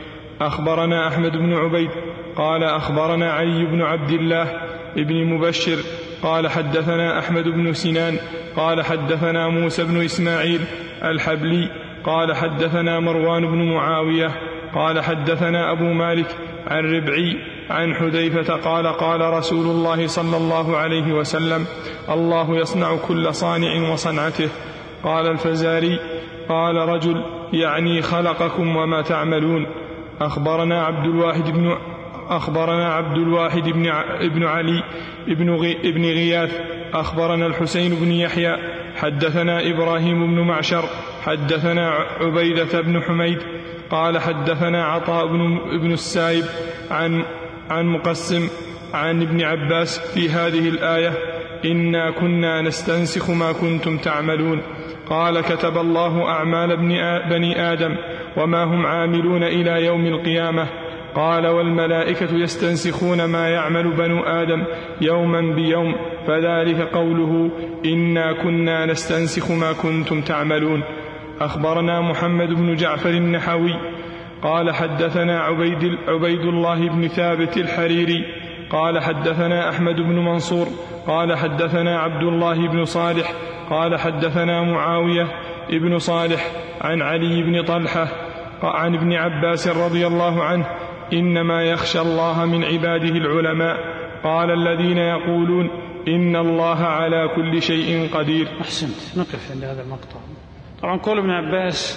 أخبرنا أحمد بن عبيد قال: أخبرنا علي بن عبد الله ابن مبشر قال: حدثنا أحمد بن سنان قال: حدثنا موسى بن إسماعيل الحبلي قال: حدثنا مروان بن معاوية قال: حدثنا أبو مالك عن ربعي عن حذيفة قال: قال رسول الله صلى الله عليه وسلم: الله يصنع كل صانع وصنعته. قال الفزاري: قال رجل: يعني خلقكم وما تعملون. أخبرنا عبد الواحد بن أخبرنا عبد الواحد بن, ابن علي ابن, غي ابن غياث أخبرنا الحسين بن يحيى حدثنا إبراهيم بن معشر حدثنا عبيدة بن حميد قال: حدثنا عطاء بن, بن السائب عن, عن مقسم عن ابن عباس في هذه الآية: إنا كنا نستنسخ ما كنتم تعملون. قال: كتب الله أعمال بني آدم وما هم عاملون إلى يوم القيامة. قال: والملائكة يستنسخون ما يعمل بنو آدم يوما بيوم، فذلك قوله: إنا كنا نستنسخ ما كنتم تعملون. أخبرنا محمد بن جعفر النحوي قال: حدثنا عبيد, عبيد الله بن ثابت الحريري قال: حدثنا أحمد بن منصور قال: حدثنا عبد الله بن صالح قال: حدثنا معاوية ابن صالح عن علي بن طلحة عن ابن عباس رضي الله عنه: إنما يخشى الله من عباده العلماء. قال الذين يقولون إن الله على كل شيء قدير. أحسنت، نقف عند هذا المقطع. طبعا قول ابن عباس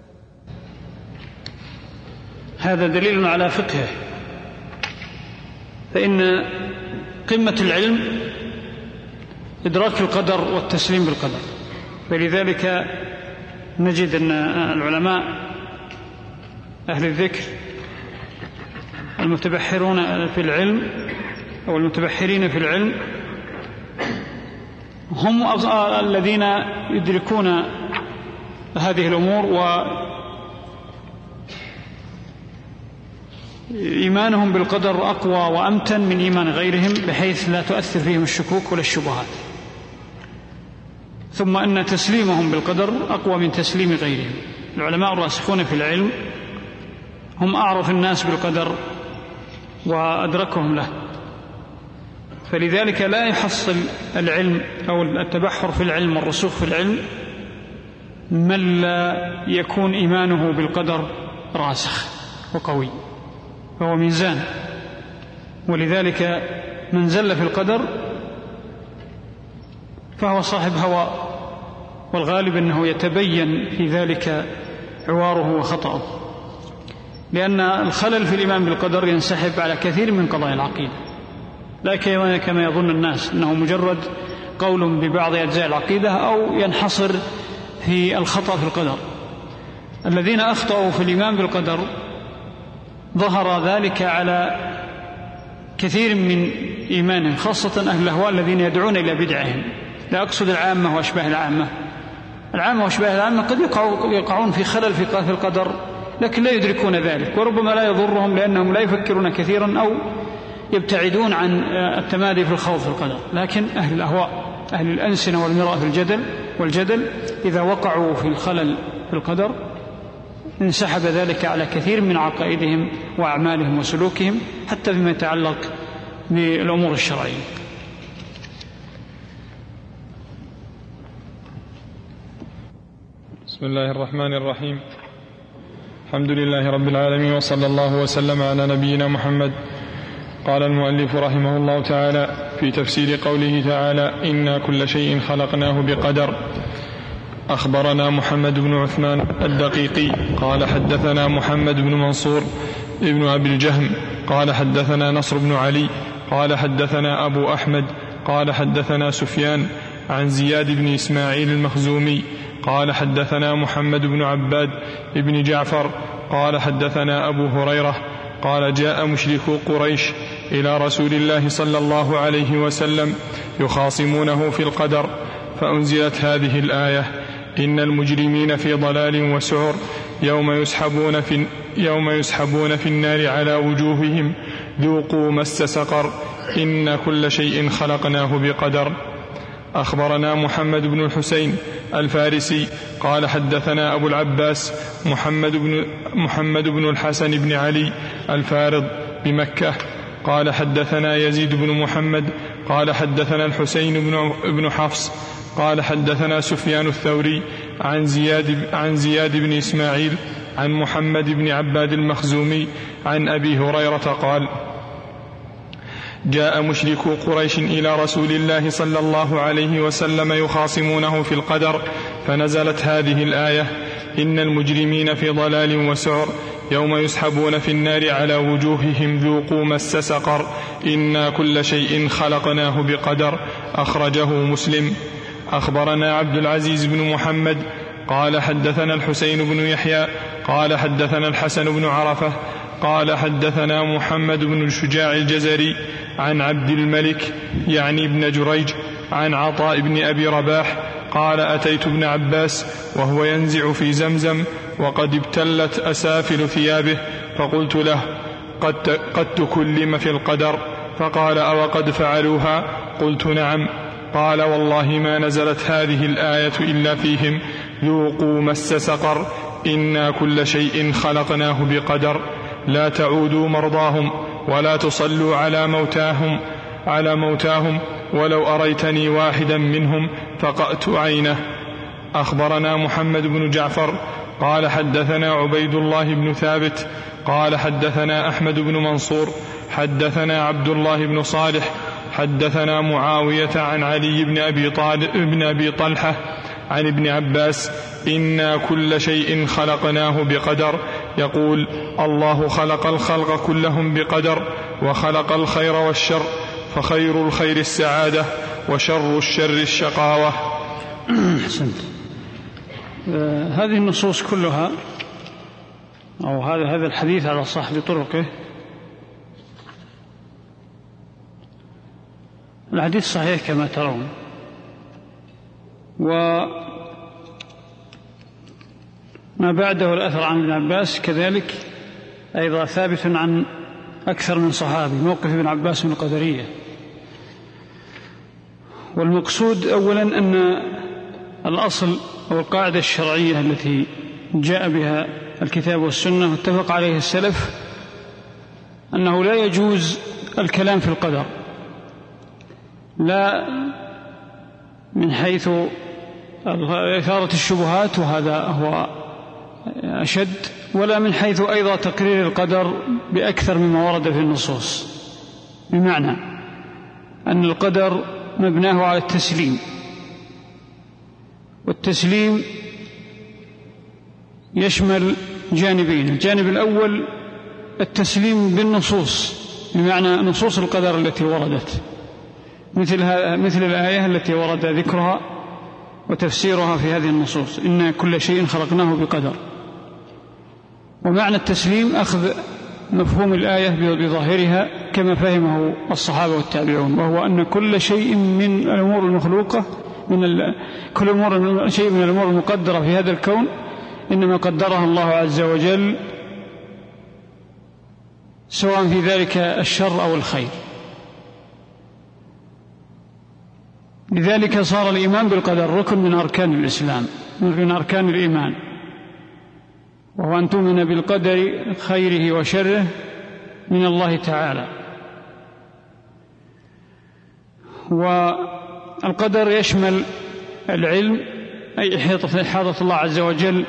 هذا دليل على فقهه، فإن قمة العلم إدراك القدر والتسليم بالقدر، فلذلك نجد أن العلماء أهل الذكر المتبحرون في العلم أو المتبحرين في العلم هم الذين يدركون هذه الأمور، وإيمانهم بالقدر أقوى وأمتن من إيمان غيرهم، بحيث لا تؤثر فيهم الشكوك ولا الشبهات. ثم أن تسليمهم بالقدر أقوى من تسليم غيرهم. العلماء الراسخون في العلم هم أعرف الناس بالقدر وأدركهم له، فلذلك لا يحصل العلم أو التبحر في العلم والرسوخ في العلم من لا يكون إيمانه بالقدر راسخ وقوي، فهو ميزان. ولذلك من زل في القدر فهو صاحب هوى، والغالب أنه يتبين في ذلك عواره وخطأه، لأن الخلل في الإيمان بالقدر ينسحب على كثير من قضايا العقيدة، لا كما يظن الناس أنه مجرد قول ببعض أجزاء العقيدة أو ينحصر في الخطأ في القدر. الذين أخطأوا في الإيمان بالقدر ظهر ذلك على كثير من إيمانهم، خاصة أهل الأهواء الذين يدعون إلى بدعهم. لا أقصد العامة وأشباه العامة، العامة وأشباه العامة قد يقعون في خلل في القدر لكن لا يدركون ذلك، وربما لا يضرهم لأنهم لا يفكرون كثيرا أو يبتعدون عن التمادي في الخوض في القدر. لكن أهل الأهواء، أهل الألسنة والمراء في الجدل والجدل إذا وقعوا في الخلل في القدر انسحب ذلك على كثير من عقائدهم وأعمالهم وسلوكهم، حتى فيما يتعلق بالأمور الشرعية. بسم الله الرحمن الرحيم. الحمد لله رب العالمين، وصلى الله وسلم على نبينا محمد. قال المؤلف رحمه الله تعالى في تفسير قوله تعالى إنا كل شيء خلقناه بقدر: أخبرنا محمد بن عثمان الدقيقي قال حدثنا محمد بن منصور ابن أبي الجهم قال حدثنا نصر بن علي قال حدثنا أبو أحمد قال حدثنا سفيان عن زياد بن إسماعيل المخزومي قال حدثنا محمد بن عباد بن جعفر قال حدثنا أبو هريرة قال جاء مشركو قريش إلى رسول الله صلى الله عليه وسلم يخاصمونه في القدر، فأنزلت هذه الآية: إن المجرمين في ضلال وسعر يوم يسحبون في, يوم يسحبون في النار على وجوههم ذوقوا مس سقر إن كل شيء خلقناه بقدر. أخبرنا محمد بن الحسين الفارسي قال حدثنا أبو العباس محمد بن, محمد بن الحسن بن علي الفارض بمكة قال حدثنا يزيد بن محمد قال حدثنا الحسين بن, بن حفص قال حدثنا سفيان الثوري عن زياد, عن زياد بن إسماعيل عن محمد بن عباد المخزومي عن أبي هريرة قال: جاء مشركو قريش إلى رسول الله صلى الله عليه وسلم يخاصمونه في القدر، فنزلت هذه الآية: إن المجرمين في ضلال وسعر يوم يسحبون في النار على وجوههم ذوقوا مس سقر إنا كل شيء خلقناه بقدر. أخرجه مسلم. أخبرنا عبد العزيز بن محمد قال حدثنا الحسين بن يحيى قال حدثنا الحسن بن عرفة قال حدثنا محمد بن الشجاع الجزري عن عبد الملك يعني ابن جريج عن عطاء بن أبي رباح قال: أتيت ابن عباس وهو ينزع في زمزم وقد ابتلت أسافل ثيابه، فقلت له: قد, قد تكلم في القدر؟ فقال: أو قد فعلوها؟ قلت: نعم. قال: والله ما نزلت هذه الآية إلا فيهم ذوقوا مس سقر إنا كل شيء خلقناه بقدر. لا تعودوا مرضاهم ولا تصلوا على موتاهم على موتاهم ولو أريتني واحدا منهم فقأت عينه. أخبرنا محمد بن جعفر قال حدثنا عبيد الله بن ثابت قال حدثنا أحمد بن منصور حدثنا عبد الله بن صالح حدثنا معاوية عن علي بن أبي, طالب بن أبي طلحة عن ابن عباس إنا كل شيء خلقناه بقدر يقول الله خلق الخلق كلهم بقدر وخلق الخير والشر فخير الخير السعادة وشر الشر الشقاوة. أحسنت. هذه النصوص كلها أو هذا هذا الحديث على صاحب طرقه الحديث صحيح كما ترون، وما بعده الأثر عن ابن عباس كذلك أيضا ثابت عن أكثر من صحابي موقف ابن عباس من القدرية. والمقصود أولا أن الأصل أو القاعدة الشرعية التي جاء بها الكتاب والسنة واتفق عليه السلف أنه لا يجوز الكلام في القدر، لا من حيث إثارة الشبهات وهذا هو أشد، ولا من حيث أيضا تقرير القدر بأكثر مما ورد في النصوص، بمعنى أن القدر مبناه على التسليم، والتسليم يشمل جانبين. الجانب الأول التسليم بالنصوص، بمعنى نصوص القدر التي وردت مثل, مثل الآية التي ورد ذكرها وتفسيرها في هذه النصوص إن كل شيء خلقناه بقدر. ومعنى التسليم أخذ مفهوم الآية بظاهرها كما فهمه الصحابة والتابعون، وهو أن كل شيء من الأمور المخلوقة من كل أمور شيء من الأمور المقدرة في هذا الكون إنما قدرها الله عز وجل، سواء في ذلك الشر أو الخير. لذلك صار الإيمان بالقدر ركن من أركان الإسلام، من أركان الإيمان، وهو أن تؤمن بالقدر خيره وشره من الله تعالى. والقدر يشمل العلم، أي إحاطة الله عز وجل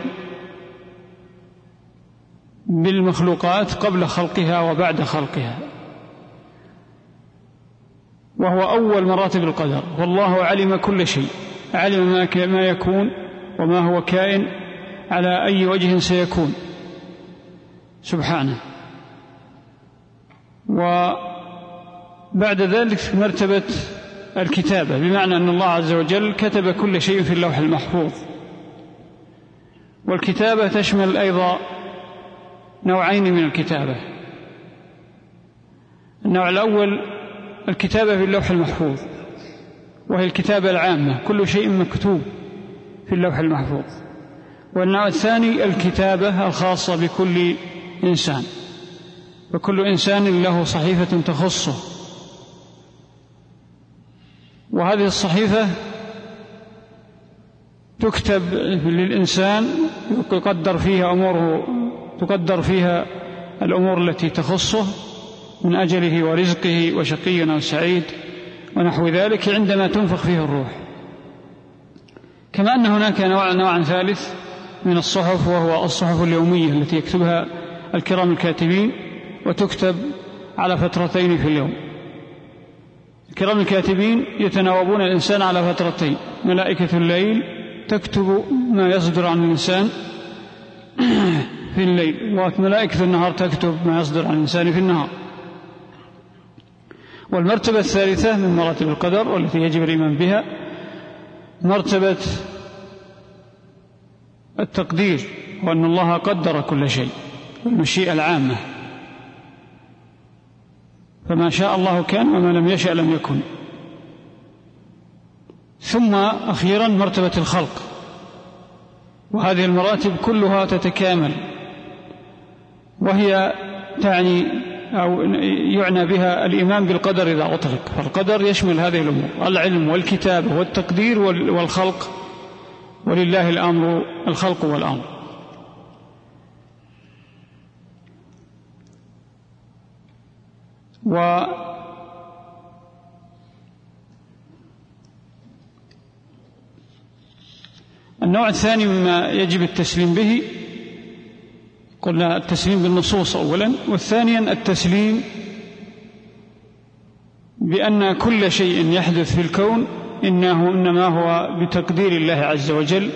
بالمخلوقات قبل خلقها وبعد خلقها، وهو أول مراتب القدر. والله علم كل شيء، علم ما يكون وما هو كائن على أي وجه سيكون سبحانه. وبعد ذلك مرتبة الكتابة، بمعنى أن الله عز وجل كتب كل شيء في اللوح المحفوظ. والكتابة تشمل أيضا نوعين من الكتابة. النوع الأول الكتابة في اللوح المحفوظ، وهي الكتابة العامة، كل شيء مكتوب في اللوح المحفوظ. والنوع الثاني الكتابة الخاصة بكل إنسان، وكل إنسان له صحيفة تخصه، وهذه الصحيفة تكتب للإنسان يقدر فيها أموره، تقدر فيها الأمور التي تخصه من أجله ورزقه وشقي أو سعيد ونحو ذلك عندما تنفخ فيه الروح. كما أن هناك نوع نوعا ثالث من الصحف، وهو الصحف اليومية التي يكتبها الكرام الكاتبين، وتكتب على فترتين في اليوم. الكرام الكاتبين يتناوبون الإنسان على فترتين، ملائكة الليل تكتب ما يصدر عن الإنسان في الليل، وملائكة النهار تكتب ما يصدر عن الإنسان في النهار. والمرتبة الثالثة من مراتب القدر والتي يجب الإيمان بها مرتبة التقدير، وأن الله قدر كل شيء، المشيئة العامة، فما شاء الله كان وما لم يشأ لم يكن. ثم أخيرا مرتبة الخلق، وهذه المراتب كلها تتكامل، وهي تعني أو يعنى بها الإيمان بالقدر إذا أطلق. فالقدر يشمل هذه الأمور: العلم والكتابة والتقدير والخلق، ولله الأمر الخلق والأمر. والنوع الثاني مما يجب التسليم به قلنا التسليم بالنصوص أولا، والثانيا التسليم بأن كل شيء يحدث في الكون إنه إنما هو بتقدير الله عز وجل،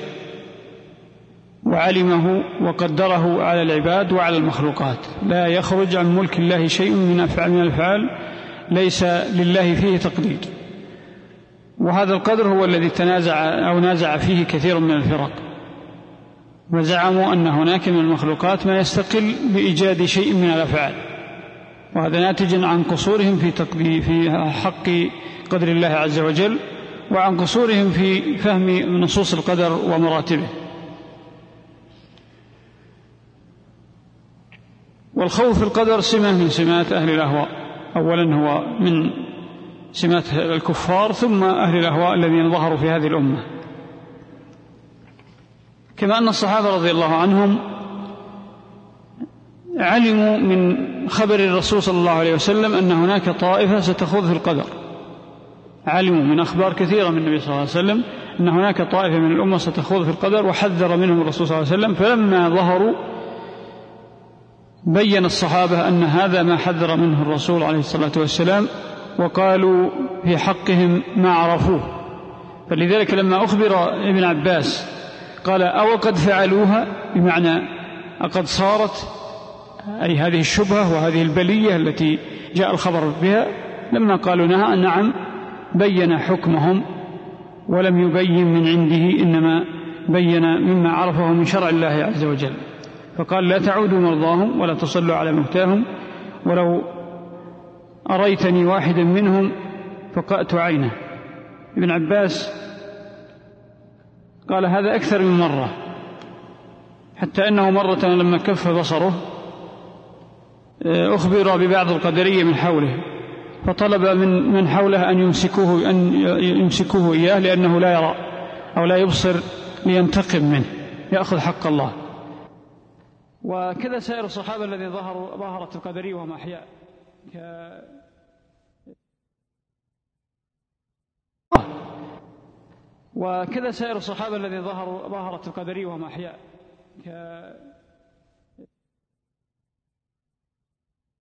وعلمه وقدره على العباد وعلى المخلوقات، لا يخرج عن ملك الله شيء من الأفعال ليس لله فيه تقدير. وهذا القدر هو الذي تنازع أو نازع فيه كثير من الفرق، وزعموا أن هناك من المخلوقات ما يستقل بإيجاد شيء من الأفعال، وهذا ناتج عن قصورهم في تقدير في حق قدر الله عز وجل، وعن قصورهم في فهم نصوص القدر ومراتبه. والخوف في القدر سمة من سمات أهل الأهواء، أولا هو من سمات الكفار، ثم أهل الأهواء الذين ظهروا في هذه الأمة. كما أن الصحابة رضي الله عنهم علموا من خبر الرسول صلى الله عليه وسلم أن هناك طائفة ستخوض في القدر، علموا من أخبار كثيرة من النبي صلى الله عليه وسلم أن هناك طائفة من الأمة ستخوض في القدر، وحذر منهم الرسول صلى الله عليه وسلم. فلما ظهروا بين الصحابة أن هذا ما حذر منه الرسول عليه الصلاة والسلام، وقالوا في حقهم ما عرفوه. فلذلك لما أخبر ابن عباس قال أو قد فعلوها، بمعنى أقد صارت، أي هذه الشبهة وهذه البلية التي جاء الخبر بها، لما قالوا نعم بين حكمهم ولم يبين من عنده، إنما بين مما عرفه من شرع الله عز وجل. فقال لا تعودوا مرضاهم ولا تصلوا على موتاهم، ولو أريتني واحدا منهم فقأت عينه. ابن عباس قال هذا أكثر من مرة، حتى أنه مرة لما كف بصره أخبر ببعض القدرية من حوله، فطلب من من حوله أن يمسكوه أن يمسكوه إياه لأنه لا يرى أو لا يبصر، لينتقم منه، يأخذ حق الله. وكذا سائر الصحابة الذين ظهروا ظهرت القدرية وهم أحياء، ك... وكذا سائر الصحابة الذين ظهروا ظهرت القدرية وهم أحياء، ك...